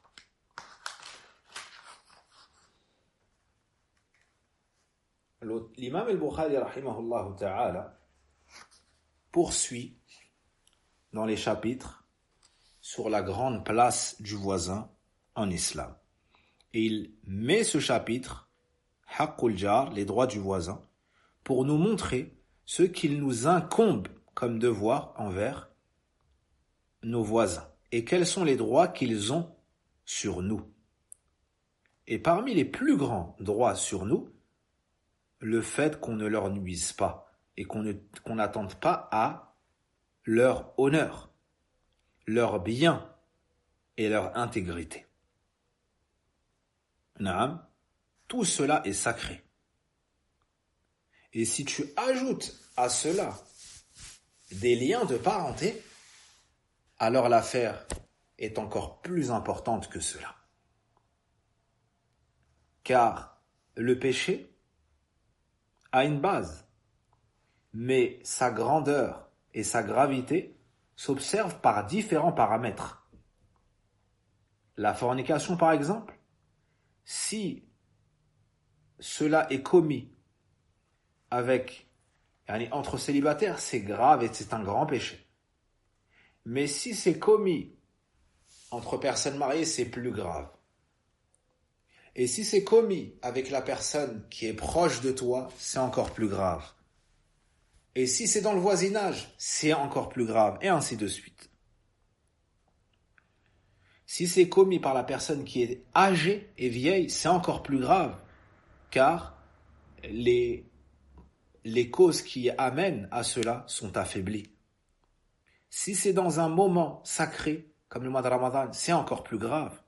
L'imam al-Bukhari rahimahullah ta'ala poursuit dans les chapitres sur la grande place du voisin en islam. Et il met ce chapitre, Haqqul Jar, les droits du voisin, pour nous montrer ce qu'il nous incombe comme devoir envers nos voisins et quels sont les droits qu'ils ont sur nous. Et parmi les plus grands droits sur nous, le fait qu'on ne leur nuise pas et qu'on n'attende pas à leur honneur, leur bien et leur intégrité. Naam, tout cela est sacré. Et si tu ajoutes à cela des liens de parenté, alors l'affaire est encore plus importante que cela. Car le péché a une base, mais sa grandeur et sa gravité s'observent par différents paramètres. La fornication, par exemple, si cela est commis entre célibataires, c'est grave et c'est un grand péché. Mais si c'est commis entre personnes mariées, c'est plus grave. Et si c'est commis avec la personne qui est proche de toi, c'est encore plus grave. Et si c'est dans le voisinage, c'est encore plus grave, et ainsi de suite. Si c'est commis par la personne qui est âgée et vieille, c'est encore plus grave, car les causes qui amènent à cela sont affaiblies. Si c'est dans un moment sacré, comme le mois de Ramadan, c'est encore plus grave.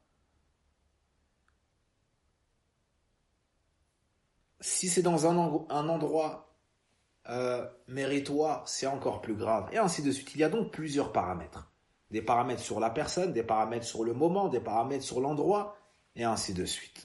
Si c'est dans un endroit méritoire, c'est encore plus grave, et ainsi de suite. Il y a donc plusieurs paramètres. Des paramètres sur la personne, des paramètres sur le moment, des paramètres sur l'endroit, et ainsi de suite.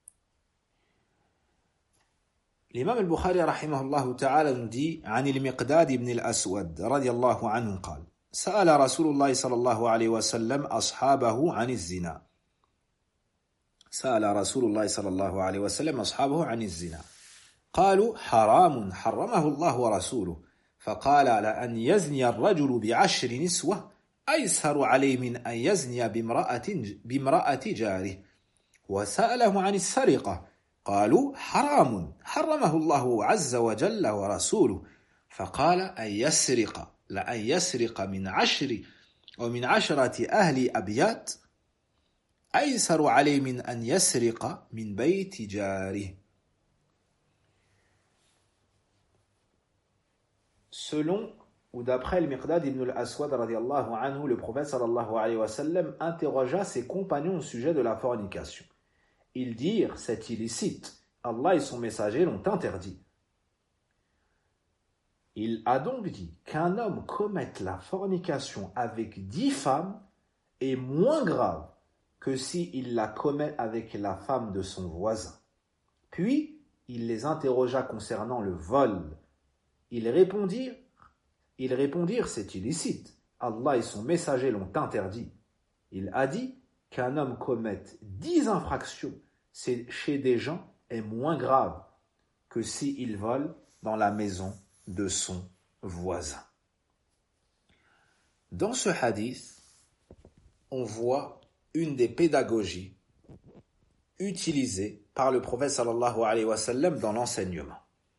L'imam al-Bukhari rahimahullah ta'ala nous dit عن المقداد بن الأسود رضي الله عنه قال سأل رسول الله صلى الله عليه وسلم أصحابه عن الزنا سأل رسول الله صلى الله عليه وسلم أصحابه عن الزنا قالوا حرام حرمه الله ورسوله فقال لأن يزني الرجل بعشر نسوة أيسر عليه من أن يزني بامرأة جاره وسأله عن السرقة قالوا حرام حرمه الله عز وجل ورسوله فقال لأن يسرق من عشرة أهل أبيات أيسر عليه من أن يسرق من بيت جاره. Selon ou d'après le Miqdad ibn al-Aswad radiallahu anhu, le prophète sallallahu alayhi wa sallam interrogea ses compagnons au sujet de la fornication. Ils dirent, c'est illicite, Allah et son messager l'ont interdit. Il a donc dit qu'un homme commette la fornication avec 10 femmes est moins grave que s'il la commet avec la femme de son voisin. Puis, il les interrogea concernant le vol. Ils répondirent, c'est illicite. Allah et son messager l'ont interdit. Il a dit qu'un homme commette 10 infractions chez des gens est moins grave que s'il vole dans la maison de son voisin. Dans ce hadith, on voit une des pédagogies utilisées par le prophète sallallahu alayhi wa sallam dans l'enseignement.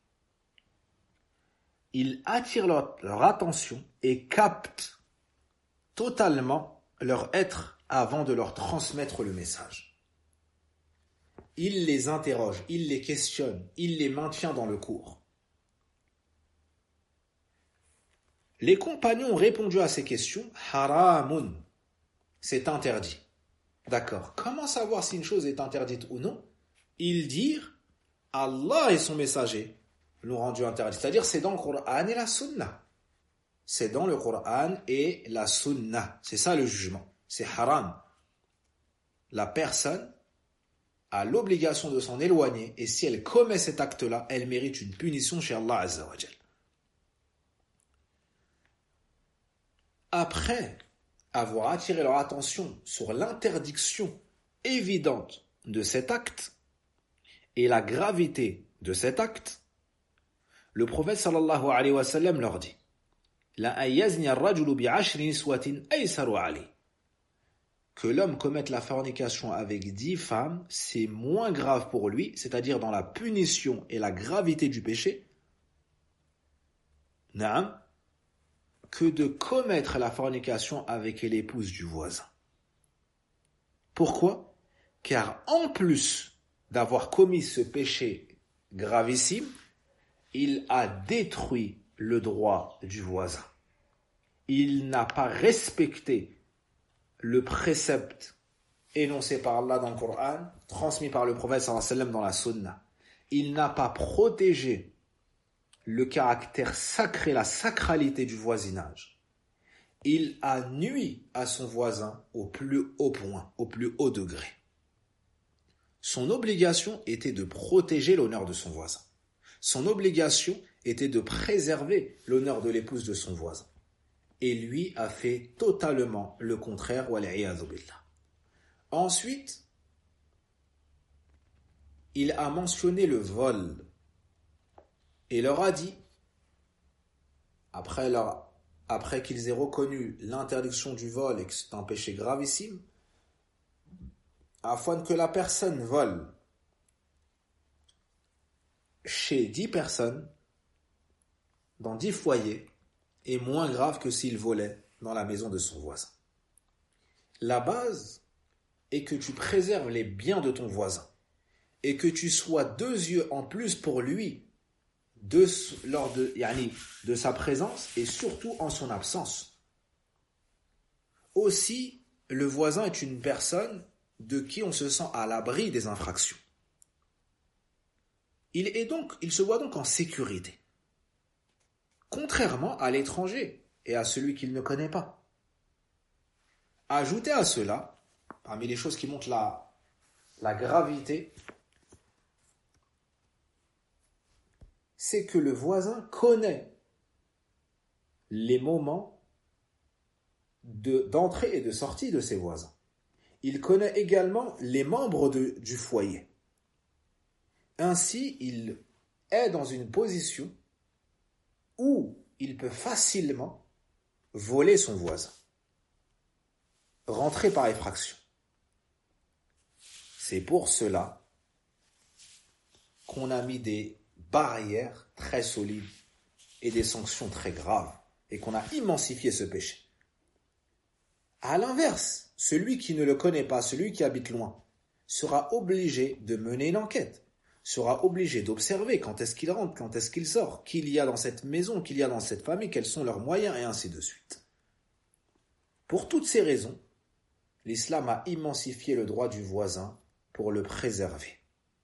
Il attire leur attention et capte totalement leur être avant de leur transmettre le message. Il les interroge, il les questionne, il les maintient dans le cours. Les compagnons ont répondu à ces questions, haramun, c'est interdit. D'accord. Comment savoir si une chose est interdite ou non? Ils dirent, Allah et son messager l'ont rendu interdit. C'est-à-dire, c'est dans le Coran et la Sunna. C'est dans le Coran et la Sunna. C'est ça le jugement. C'est haram. La personne a l'obligation de s'en éloigner et si elle commet cet acte-là, elle mérite une punition chez Allah Azza wa Jal. Après avoir attiré leur attention sur l'interdiction évidente de cet acte et la gravité de cet acte, le prophète sallallahu alayhi wa sallam leur dit que l'homme commette la fornication avec 10 femmes, c'est moins grave pour lui, c'est-à-dire dans la punition et la gravité du péché, que de commettre la fornication avec l'épouse du voisin. Pourquoi? Car en plus d'avoir commis ce péché gravissime, il a détruit le droit du voisin. Il n'a pas respecté le précepte énoncé par Allah dans le Coran, transmis par le prophète sallallahu alayhi wa sallam dans la Sunna. Il n'a pas protégé le caractère sacré, la sacralité du voisinage. Il a nui à son voisin au plus haut point, au plus haut degré. Son obligation était de protéger l'honneur de son voisin. Son obligation était de préserver l'honneur de l'épouse de son voisin. Et lui a fait totalement le contraire, wal-'iyadhu billah. Ensuite, il a mentionné le vol et leur a dit, après qu'ils aient reconnu l'interdiction du vol et que c'est un péché gravissime, afin que la personne vole chez 10 personnes, dans 10 foyers, est moins grave que s'il volait dans la maison de son voisin. La base est que tu préserves les biens de ton voisin et que tu sois 2 yeux en plus pour lui lors de sa présence et surtout en son absence. Aussi, le voisin est une personne de qui on se sent à l'abri des infractions. Il se voit donc en sécurité, contrairement à l'étranger et à celui qu'il ne connaît pas. Ajoutez à cela, parmi les choses qui montrent la gravité, c'est que le voisin connaît les moments d'entrée et de sortie de ses voisins. Il connaît également les membres du foyer. Ainsi, est dans une position où il peut facilement voler son voisin, rentrer par effraction. C'est pour cela qu'on a mis des barrières très solides et des sanctions très graves, et qu'on a immensifié ce péché. À l'inverse, celui qui ne le connaît pas, celui qui habite loin, sera obligé de mener une enquête, sera obligé d'observer quand est-ce qu'il rentre, quand est-ce qu'il sort, qu'il y a dans cette maison, qu'il y a dans cette famille, quels sont leurs moyens, et ainsi de suite. Pour toutes ces raisons, l'islam a immensifié le droit du voisin pour le préserver.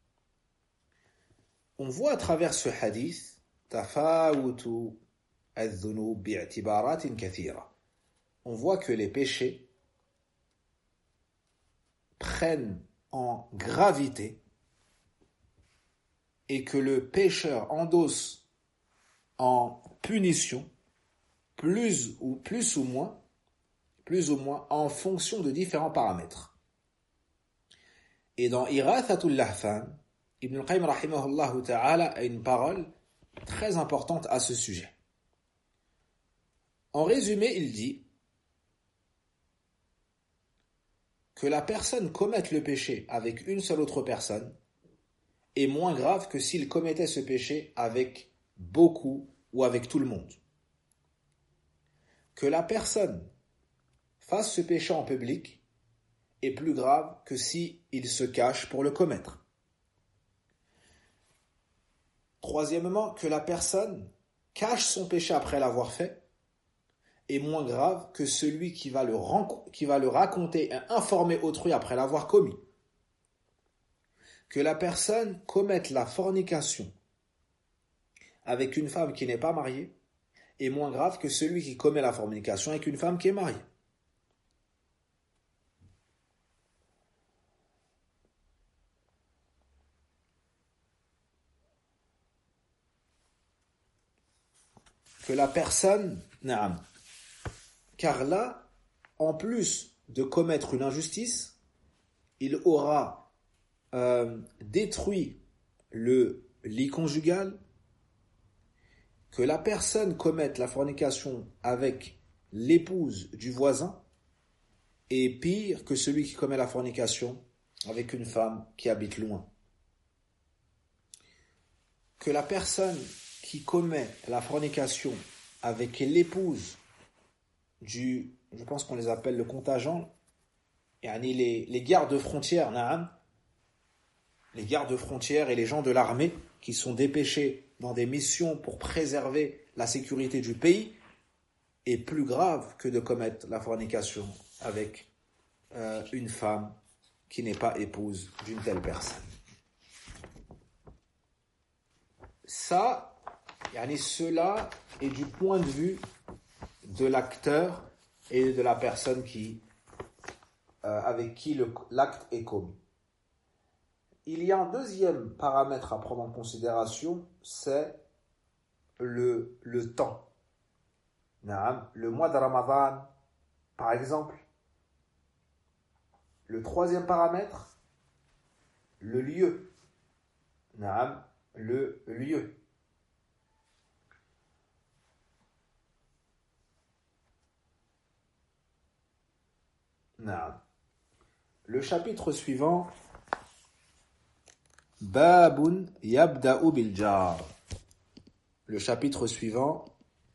On voit à travers ce hadith tafawutu adh-dhunub bi'tibaratin kathira. On voit que les péchés prennent en gravité et que le pécheur endosse en punition plus ou moins en fonction de différents paramètres. Et dans Irathatul Lahfan, Ibn al-Qayyim rahimahullah ta'ala a une parole très importante à ce sujet. En résumé, il dit que la personne commette le péché avec une seule autre personne est moins grave que s'il commettait ce péché avec beaucoup ou avec tout le monde. Que la personne fasse ce péché en public est plus grave que si il se cache pour le commettre. Troisièmement, que la personne cache son péché après l'avoir fait est moins grave que celui qui va le raconter et informer autrui après l'avoir commis. Que la personne commette la fornication avec une femme qui n'est pas mariée est moins grave que celui qui commet la fornication avec une femme qui est mariée. Que la personne, car là, en plus de commettre une injustice, il aura détruit le lit conjugal, que la personne commette la fornication avec l'épouse du voisin est pire que celui qui commet la fornication avec une femme qui habite loin. Que la personne qui commet la fornication avec l'épouse du, je pense qu'on les appelle le contingent, les gardes frontières, les gardes frontières et les gens de l'armée qui sont dépêchés dans des missions pour préserver la sécurité du pays, est plus grave que de commettre la fornication avec une femme qui n'est pas épouse d'une telle personne. Ça, cela est du point de vue de l'acteur et de la personne avec qui l'acte est commis. Il y a un deuxième paramètre à prendre en considération, c'est le temps. Le mois de Ramadan, par exemple. Le troisième paramètre, le lieu. Le lieu. Le chapitre suivant, Babun yabda'u bil jar. Le chapitre suivant,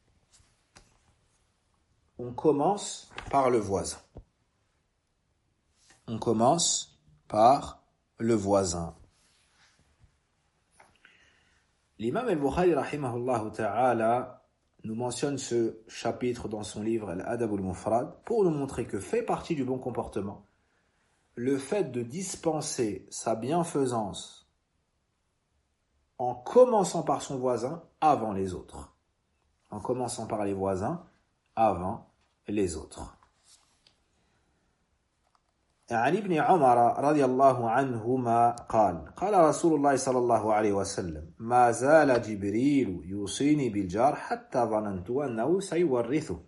on commence par le voisin. On commence par le voisin. L'imam al-Bukhari rahimahullah ta'ala nous mentionne ce chapitre dans son livre Al-Adab al-Mufrad pour nous montrer que fait partie du bon comportement le fait de dispenser sa bienfaisance en commençant par son voisin avant les autres. En commençant par les voisins avant les autres. عن ابن عمر رضي الله عنهما قال رسول الله صلى الله عليه وسلم ما زال جبريل يوصيني بالجار حتى ظننت أنه سيورثه.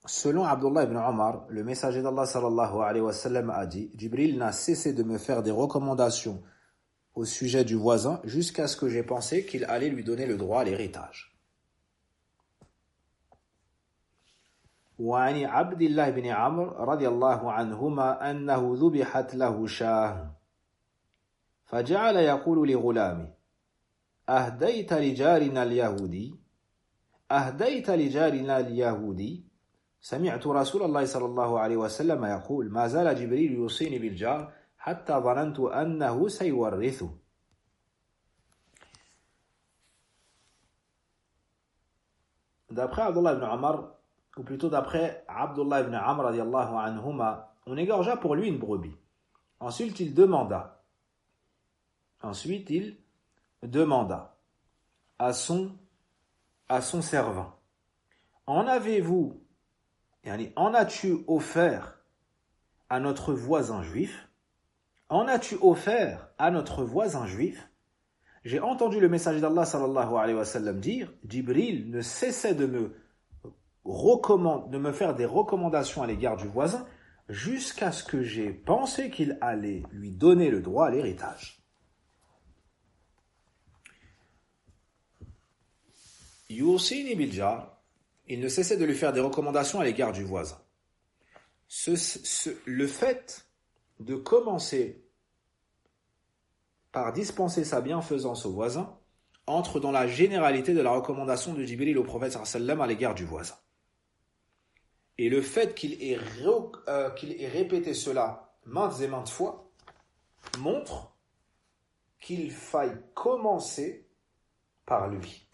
Selon Abdullah ibn Omar, le messager d'Allah sallallahu alayhi wa sallam a dit « Jibril n'a cessé de me faire des recommandations au sujet du voisin jusqu'à ce que j'ai pensé qu'il allait lui donner le droit à l'héritage. » وعن عبد الله بن عمرو رضي الله عنهما أنه ذبحت له شاة فجعل يقول لغلامه أهديت لجارنا اليهودي سمعت رسول الله صلى الله عليه وسلم يقول ما زال جبريل يوصيني بالجار حتى ظننت أنه سيورثه. D'après Abdullah ibn Omar, ou plutôt d'après Abdullah ibn Amr radiallahu anhuma, on égorgea pour lui une brebis. Ensuite il demanda à son servant, en as-tu offert à notre voisin juif? J'ai entendu le messager d'Allah sallallahu alayhi wa sallam dire, Jibril ne cessait de me faire des recommandations à l'égard du voisin jusqu'à ce que j'ai pensé qu'il allait lui donner le droit à l'héritage. Yusini biljar, il ne cessait de lui faire des recommandations à l'égard du voisin. Le fait de commencer par dispenser sa bienfaisance au voisin entre dans la généralité de la recommandation de Jibril au prophète sallam à l'égard du voisin. Et le fait qu'il ait répété cela maintes et maintes fois montre qu'il faille commencer par lui.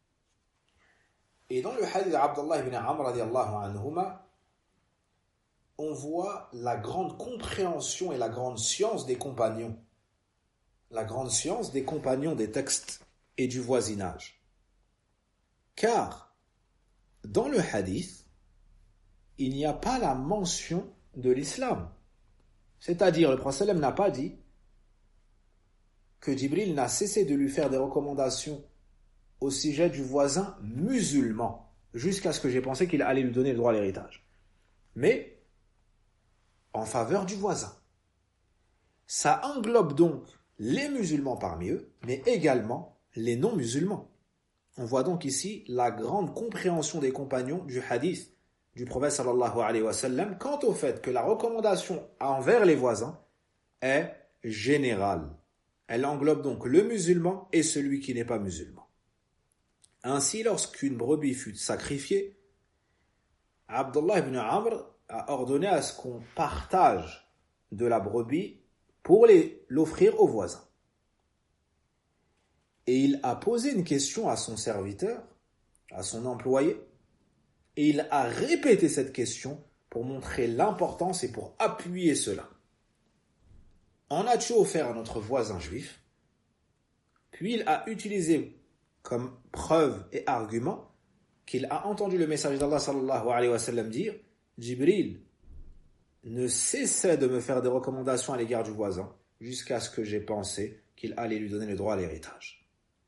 Et dans le hadith d'Abdullah ibn Amr radiallahu anhuma, on voit la grande compréhension et la grande science des compagnons. La grande science des compagnons des textes et du voisinage. Car, dans le hadith, il n'y a pas la mention de l'islam. C'est-à-dire, le prophète sallam n'a pas dit que Jibril n'a cessé de lui faire des recommandations au sujet du voisin musulman, jusqu'à ce que j'ai pensé qu'il allait lui donner le droit à l'héritage. Mais, en faveur du voisin. Ça englobe donc les musulmans parmi eux, mais également les non-musulmans. On voit donc ici la grande compréhension des compagnons du hadith du prophète sallallahu alayhi wa sallam quant au fait que la recommandation envers les voisins est générale. Elle englobe donc le musulman et celui qui n'est pas musulman. Ainsi, lorsqu'une brebis fut sacrifiée, Abdullah ibn Amr a ordonné à ce qu'on partage de la brebis pour l'offrir aux voisins. Et il a posé une question à son serviteur, à son employé, et il a répété cette question pour montrer l'importance et pour appuyer cela. En as-tu offert à notre voisin juif? Puis il a utilisé comme preuve et argument qu'il a entendu le messager d'Allah sallallahu alayhi wa sallam dire Jibril ne cessait de me faire des recommandations à l'égard du voisin jusqu'à ce que j'ai pensé qu'il allait lui donner le droit à l'héritage.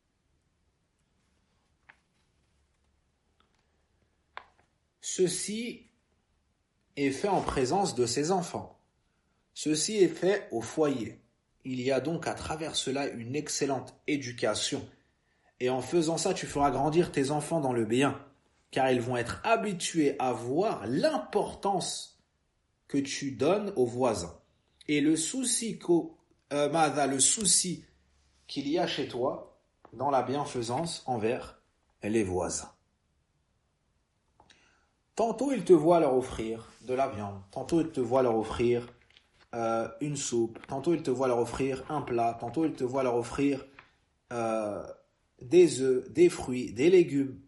Ceci est fait en présence de ses enfants. Ceci est fait au foyer. Il y a donc à travers cela une excellente éducation. Et en faisant ça, tu feras grandir tes enfants dans le bien, car ils vont être habitués à voir l'importance que tu donnes aux voisins. Et le souci qu'il y a chez toi dans la bienfaisance envers les voisins. Tantôt ils te voient leur offrir de la viande, tantôt ils te voient leur offrir une soupe, tantôt ils te voient leur offrir un plat, tantôt ils te voient leur offrir des œufs, des fruits, des légumes,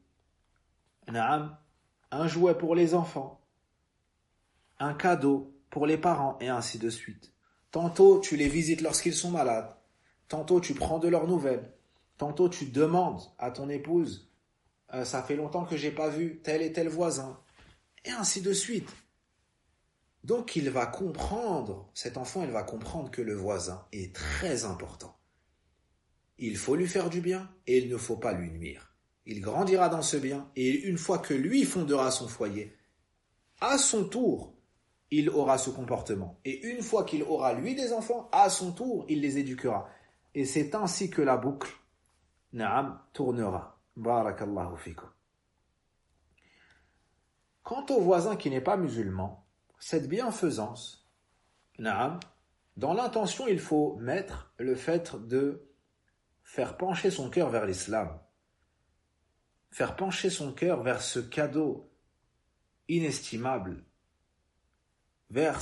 un jouet pour les enfants, un cadeau pour les parents, et ainsi de suite. Tantôt tu les visites lorsqu'ils sont malades, tantôt tu prends de leurs nouvelles, tantôt tu demandes à ton épouse ça fait longtemps que j'ai pas vu tel et tel voisin, et ainsi de suite. Donc il va comprendre, cet enfant il va comprendre que le voisin est très important. Il faut lui faire du bien et il ne faut pas lui nuire. Il grandira dans ce bien et une fois que lui fondera son foyer, à son tour, il aura ce comportement. Et une fois qu'il aura lui des enfants, à son tour, il les éduquera. Et c'est ainsi que la boucle, na'am, tournera. Barakallahu fikum. Quant au voisin qui n'est pas musulman, cette bienfaisance, na'am, dans l'intention, il faut mettre le fait de faire pencher son cœur vers l'islam, faire pencher son cœur vers ce cadeau inestimable, vers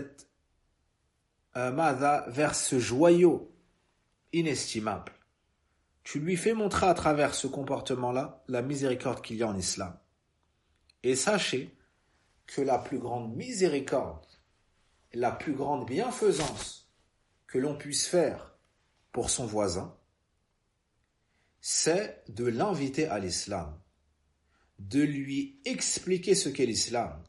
vers ce joyau inestimable. Tu lui fais montrer à travers ce comportement-là la miséricorde qu'il y a en islam. Et sachez que la plus grande miséricorde, la plus grande bienfaisance que l'on puisse faire pour son voisin, c'est de l'inviter à l'islam, de lui expliquer ce qu'est l'islam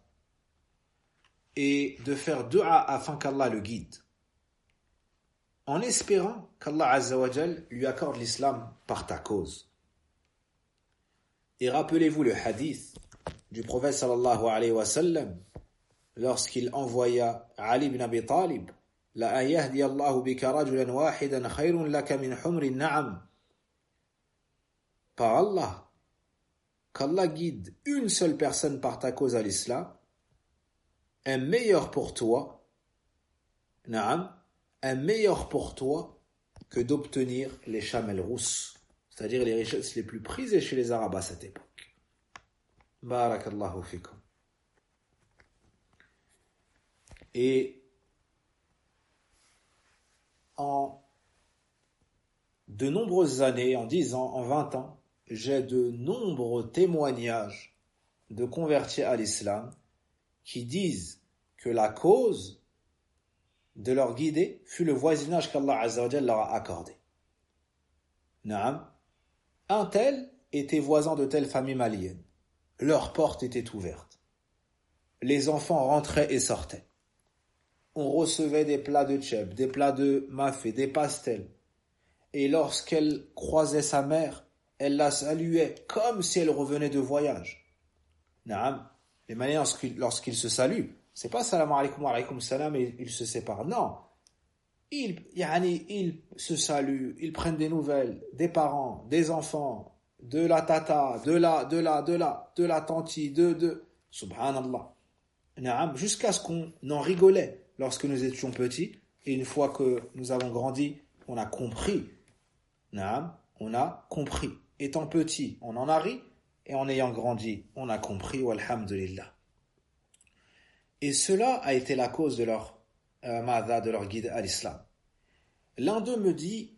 et de faire dua afin qu'Allah le guide, en espérant qu'Allah Azza wa Jal lui accorde l'islam par ta cause. Et rappelez-vous le hadith du prophète sallallahu alayhi wa sallam lorsqu'il envoya Ali ibn Abi Talib, la an yahdi Allahu bika rajulan wahidan khayrun laka min humri na'am. Par Allah, qu'Allah guide une seule personne par ta cause à l'islam est meilleur pour toi, na'am, est meilleur pour toi que d'obtenir les chamelles rousses, c'est-à-dire les richesses les plus prisées chez les Arabes à cette époque. Barakallahu fikum. Et en de nombreuses années, en 10 ans, en 20 ans, j'ai de nombreux témoignages de convertis à l'islam qui disent que la cause de leur guider fut le voisinage qu'Allah Azza wa Jalla leur a accordé. Naam. Un tel était voisin de telle famille malienne. Leur porte était ouverte. Les enfants rentraient et sortaient. On recevait des plats de tchèp, des plats de mafé, des pastels. Et lorsqu'elle croisait sa mère, elle la saluait comme si elle revenait de voyage. Naam. Les manières lorsqu'ils se saluent, c'est pas salam alaikum wa alaikum salam et ils se séparent. Non. Ils se saluent, ils prennent des nouvelles des parents, des enfants, de la tata, de la tantie, subhanallah. Naam, jusqu'à ce qu'on en rigolait lorsque nous étions petits, et une fois que nous avons grandi, on a compris. Naam, on a compris. Étant petit, on en a ri, et en ayant grandi, on a compris, walhamdulillah. Et cela a été la cause de leur de leur guide à l'islam. L'un d'eux me dit,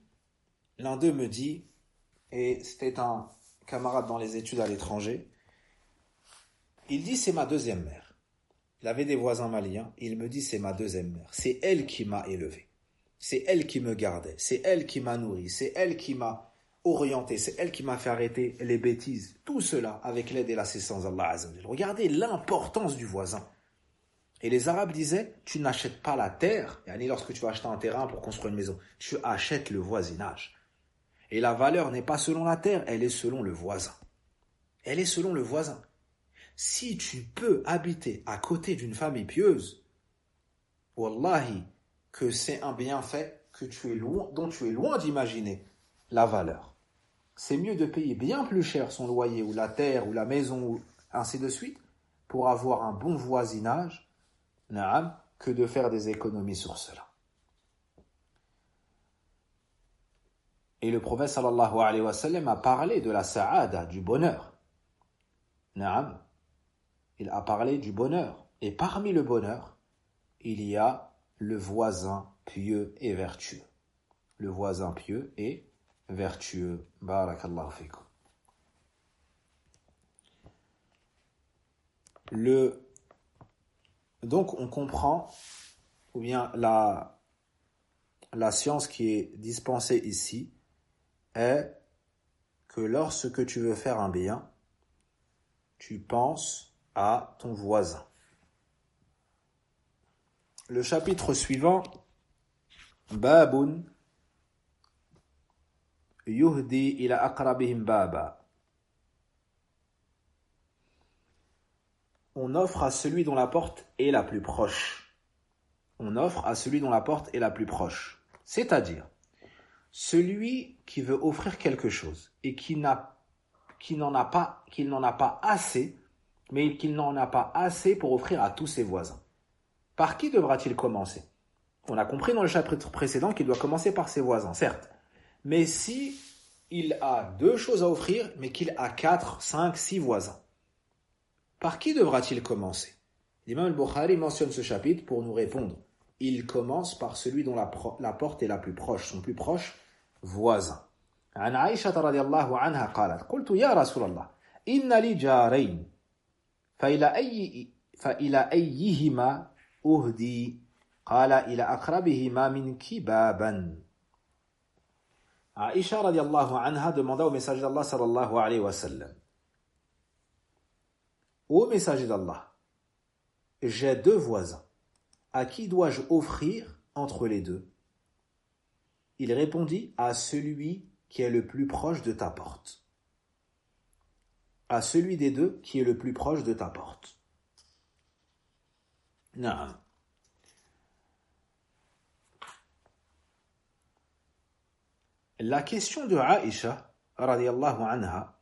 et c'était un camarade dans les études à l'étranger, il dit c'est ma deuxième mère. Il avait des voisins maliens, il me dit c'est ma deuxième mère. C'est elle qui m'a élevé. C'est elle qui me gardait. C'est elle qui m'a nourri. C'est elle qui m'a orienté. C'est elle qui m'a fait arrêter les bêtises. Tout cela avec l'aide et l'assistance d'Allah Azza wa Jalla. Regardez l'importance du voisin. Et les Arabes disaient, tu n'achètes pas la terre, yani lorsque tu vas acheter un terrain pour construire une maison, tu achètes le voisinage. Et la valeur n'est pas selon la terre, elle est selon le voisin. Elle est selon le voisin. Si tu peux habiter à côté d'une famille pieuse, wallahi, que c'est un bienfait dont tu es loin d'imaginer la valeur. C'est mieux de payer bien plus cher son loyer, ou la terre, ou la maison, ou ainsi de suite, pour avoir un bon voisinage, que de faire des économies sur cela. Et le prophète sallallahu alayhi wa sallam a parlé de la sa'ada, du bonheur. Naam. Il a parlé du bonheur. Et parmi le bonheur, il y a le voisin pieux et vertueux. Le voisin pieux et vertueux. Barakallahu fikum. Donc on comprend, ou bien la science qui est dispensée ici est que lorsque tu veux faire un bien, tu penses à ton voisin. Le chapitre suivant, Babun yuhdi ila aqrabihim baba. on offre à celui dont la porte est la plus proche. On offre à celui dont la porte est la plus proche. C'est-à-dire, celui qui veut offrir quelque chose et qu'il n'en a pas assez, mais qu'il n'en a pas assez pour offrir à tous ses voisins. Par qui devra-t-il commencer? On a compris dans le chapitre précédent qu'il doit commencer par ses voisins, certes. Mais si il a 2 choses à offrir, mais qu'il a 4, 5, 6 voisins, par qui devra-t-il commencer? L'imam al-Bukhari mentionne ce chapitre pour nous répondre. Il commence par celui dont la porte est la plus proche, son plus proche voisin. عن عائشة رضي الله عنها قالت قلت يا رسول الله إن لي جارين فإلى أيهما أهدي قال إلى أقربهما منك بابا. Aïcha radiallahu anha demanda au messager d'Allah sallallahu alayhi wa sallam: Ô messager d'Allah, j'ai 2 voisins. À qui dois-je offrir entre les 2? Il répondit: à celui qui est le plus proche de ta porte. À celui des 2 qui est le plus proche de ta porte. Naam. La question de Aïcha radiyallahu anha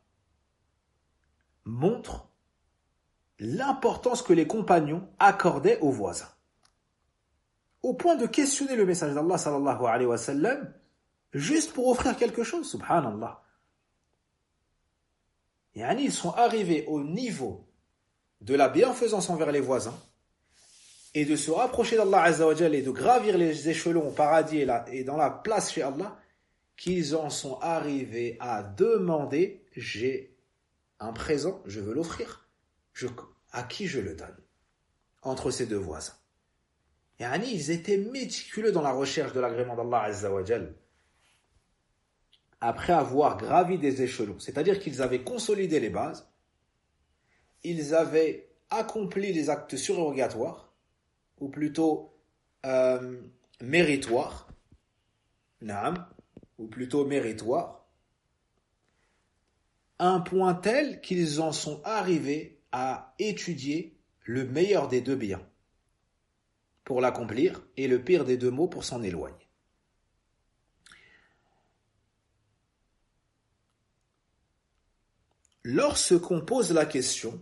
montre l'importance que les compagnons accordaient aux voisins. Au point de questionner le message d'Allah sallallahu alayhi wa sallam juste pour offrir quelque chose, subhanallah. Yani, ils sont arrivés au niveau de la bienfaisance envers les voisins et de se rapprocher d'Allah azza wa jalla et de gravir les échelons au paradis et dans la place chez Allah, qu'ils en sont arrivés à demander: j'ai un présent, je veux l'offrir, à qui je le donne entre ces 2 voisins? Yani, ils étaient méticuleux dans la recherche de l'agrément d'Allah azza wa jalla. Après avoir gravi des échelons, c'est-à-dire qu'ils avaient consolidé les bases, ils avaient accompli les actes surrogatoires, ou plutôt méritoires, un point tel qu'ils en sont arrivés à étudier le meilleur des 2 biens pour l'accomplir et le pire des 2 maux pour s'en éloigner. Lorsqu'on pose la question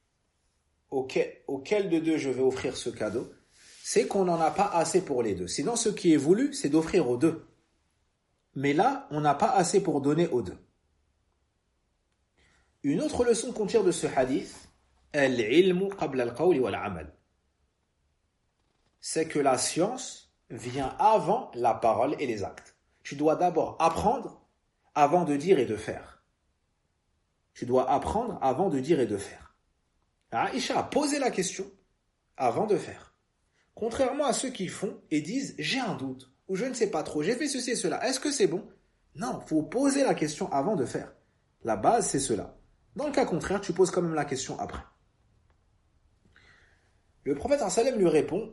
auquel de 2 je vais offrir ce cadeau, c'est qu'on n'en a pas assez pour les 2. Sinon, ce qui est voulu, c'est d'offrir aux 2. Mais là, on n'a pas assez pour donner aux 2. Une autre leçon qu'on tire de ce hadith, al-ilmu qabla al-qawli wal-amal, c'est que la science vient avant la parole et les actes. Tu dois d'abord apprendre avant de dire et de faire. Tu dois apprendre avant de dire et de faire. Aïcha a posé la question avant de faire. Contrairement à ceux qui font et disent: j'ai un doute, ou je ne sais pas trop, j'ai fait ceci et cela, est-ce que c'est bon? Non, il faut poser la question avant de faire. La base, c'est cela. Dans le cas contraire, tu poses quand même la question après. Le prophète sallam lui répond: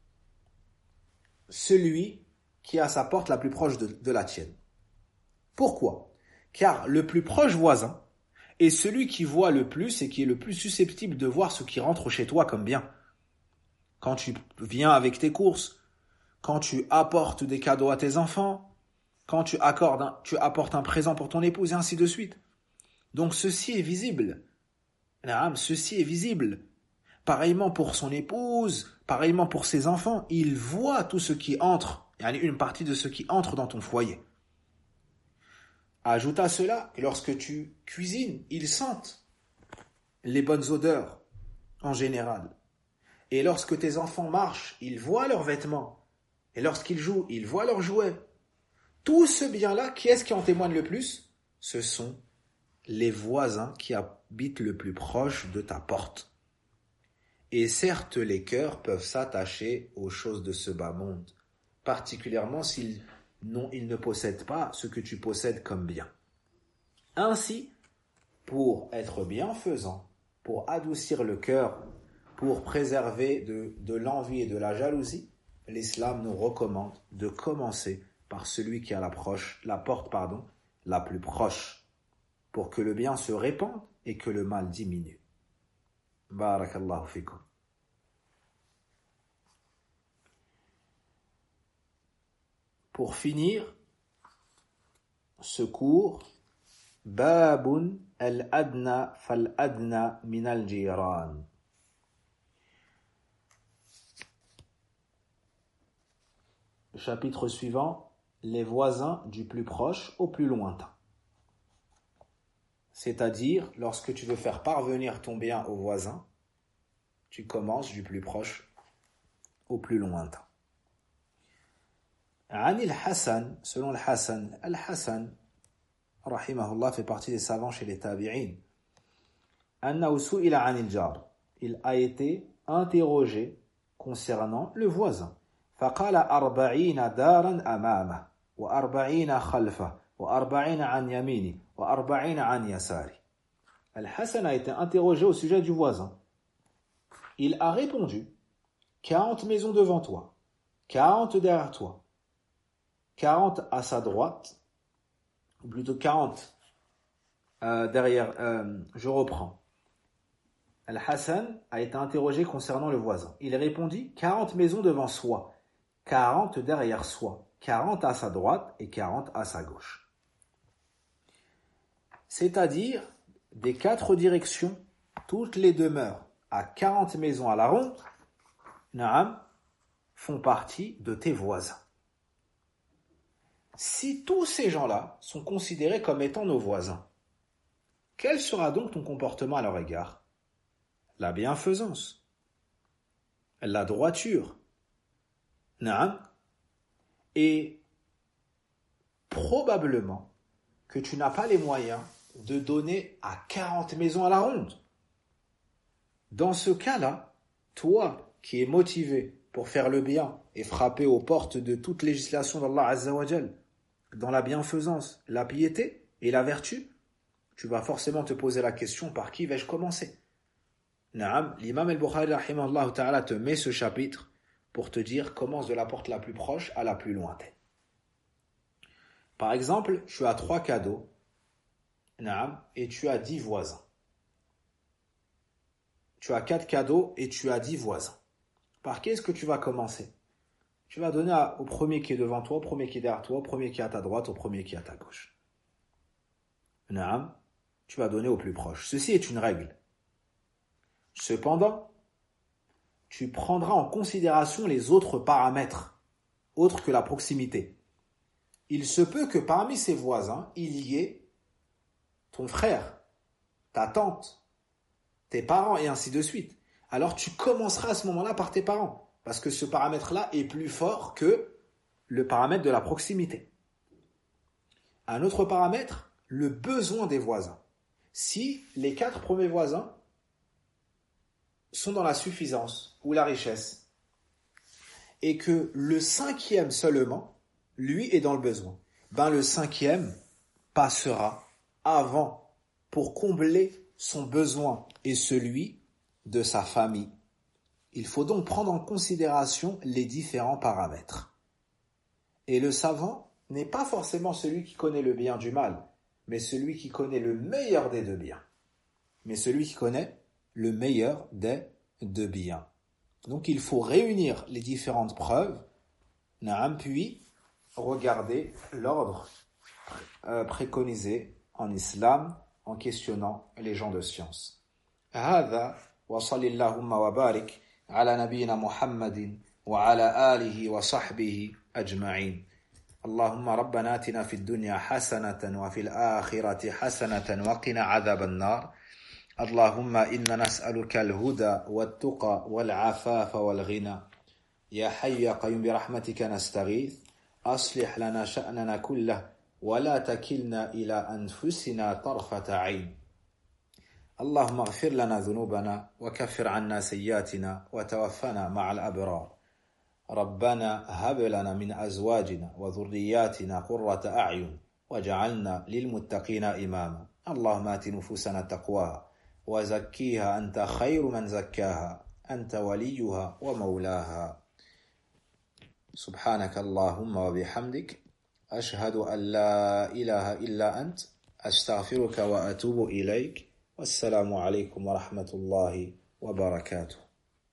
celui qui a sa porte la plus proche de la tienne. Pourquoi? Car le plus proche voisin est celui qui voit le plus et qui est le plus susceptible de voir ce qui rentre chez toi comme bien. Quand tu viens avec tes courses, quand tu apportes des cadeaux à tes enfants, quand tu apportes un présent pour ton épouse et ainsi de suite. Donc ceci est visible. Ceci est visible. Pareillement pour son épouse, pareillement pour ses enfants, il voit tout ce qui entre, une partie de ce qui entre dans ton foyer. Ajoute à cela que lorsque tu cuisines, ils sentent les bonnes odeurs en général. Et lorsque tes enfants marchent, ils voient leurs vêtements. Et lorsqu'ils jouent, ils voient leurs jouets. Tout ce bien-là, qui est-ce qui en témoigne le plus? Ce sont les voisins qui habitent le plus proche de ta porte. Et certes, les cœurs peuvent s'attacher aux choses de ce bas monde, particulièrement s'ils ne possèdent pas ce que tu possèdes comme bien. Ainsi, pour être bienfaisant, pour adoucir le cœur, pour préserver de l'envie et de la jalousie, l'islam nous recommande de commencer par celui qui a la porte la plus proche, pour que le bien se répande et que le mal diminue. Barakallahu fikum. Pour finir ce cours, Babun al-adna fal-adna min al-jiran. Le chapitre suivant, les voisins du plus proche au plus lointain. C'est-à-dire, lorsque tu veux faire parvenir ton bien au voisin, tu commences du plus proche au plus lointain. عن الحسن, selon le Hassan, Al-Hassan, rahimahullah, fait partie des savants chez les tabi'in. أنه سئل عن الجار. Il a été interrogé concernant le voisin. فقال 40 دارا أمامه و40 خلفه و40 عن يمينه و40 عن يساره. Al-Hassan a été interrogé au sujet du voisin. Il a répondu 40 maisons devant toi, 40 derrière toi, 40 à sa droite, ou plutôt 40 derrière, je reprends. Al-Hassan a été interrogé concernant le voisin. Il répondit 40 maisons devant soi, 40 derrière soi, 40 à sa droite et 40 à sa gauche. C'est-à-dire, des 4 directions, toutes les demeures à 40 maisons à la ronde, Naam, font partie de tes voisins. Si tous ces gens-là sont considérés comme étant nos voisins, quel sera donc ton comportement à leur égard? La bienfaisance, la droiture, Naam, et probablement que tu n'as pas les moyens de donner à 40 maisons à la ronde. Dans ce cas-là, toi qui es motivé pour faire le bien et frapper aux portes de toute législation d'Allah Azza wa Jal, dans la bienfaisance, la piété et la vertu, tu vas forcément te poser la question, par qui vais-je commencer? Naam, l'imam al-Bukhari rahimahullah ta'ala te met ce chapitre pour te dire commence de la porte la plus proche à la plus lointaine. Par exemple, tu as 3 cadeaux, Naam, et tu as 10 voisins. Tu as 4 cadeaux et tu as 10 voisins. Par qui est-ce que tu vas commencer? Tu vas donner au premier qui est devant toi, au premier qui est derrière toi, au premier qui est à ta droite, au premier qui est à ta gauche. Naam, tu vas donner au plus proche. Ceci est une règle. Cependant, tu prendras en considération les autres paramètres, autres que la proximité. Il se peut que parmi ces voisins, il y ait ton frère, ta tante, tes parents et ainsi de suite. Alors tu commenceras à ce moment-là par tes parents. Parce que ce paramètre-là est plus fort que le paramètre de la proximité. Un autre paramètre, le besoin des voisins. Si les 4 premiers voisins sont dans la suffisance ou la richesse, et que le 5e seulement, lui, est dans le besoin, ben le 5e passera avant pour combler son besoin et celui de sa famille. Il faut donc prendre en considération les différents paramètres. Et le savant n'est pas forcément celui qui connaît le bien du mal, mais celui qui connaît le meilleur des 2 biens. Mais celui qui connaît le meilleur des 2 biens. Donc il faut réunir les différentes preuves, puis regarder l'ordre préconisé en islam en questionnant les gens de science. هذا وصل اللهم وبارك على نبينا محمد وعلى آله وصحبه أجمعين. اللهم ربنا آتنا في الدنيا حسنة وفي الآخرة حسنة وقنا عذاب النار. اللهم إنا نسألك الهدى والتقى والعفاف والغنى. يا حي يا قيوم برحمتك نستغيث. أصلح لنا شأننا كله ولا تكلنا إلى أنفسنا طرفة عين. اللهم اغفر لنا ذنوبنا وكفر عنا سيئاتنا وتوفنا مع الأبرار. ربنا هب لنا من أزواجنا وذرياتنا قرة أعين واجعلنا للمتقين إماما. اللهم آت نفوسنا تقواها وزكيها أنت خير من زكاها أنت وليها ومولاها. سبحانك اللهم وبحمدك أشهد أن لا إله إلا أنت أستغفرك وأتوب إليك. والسلام عليكم ورحمة الله wa barakatuh.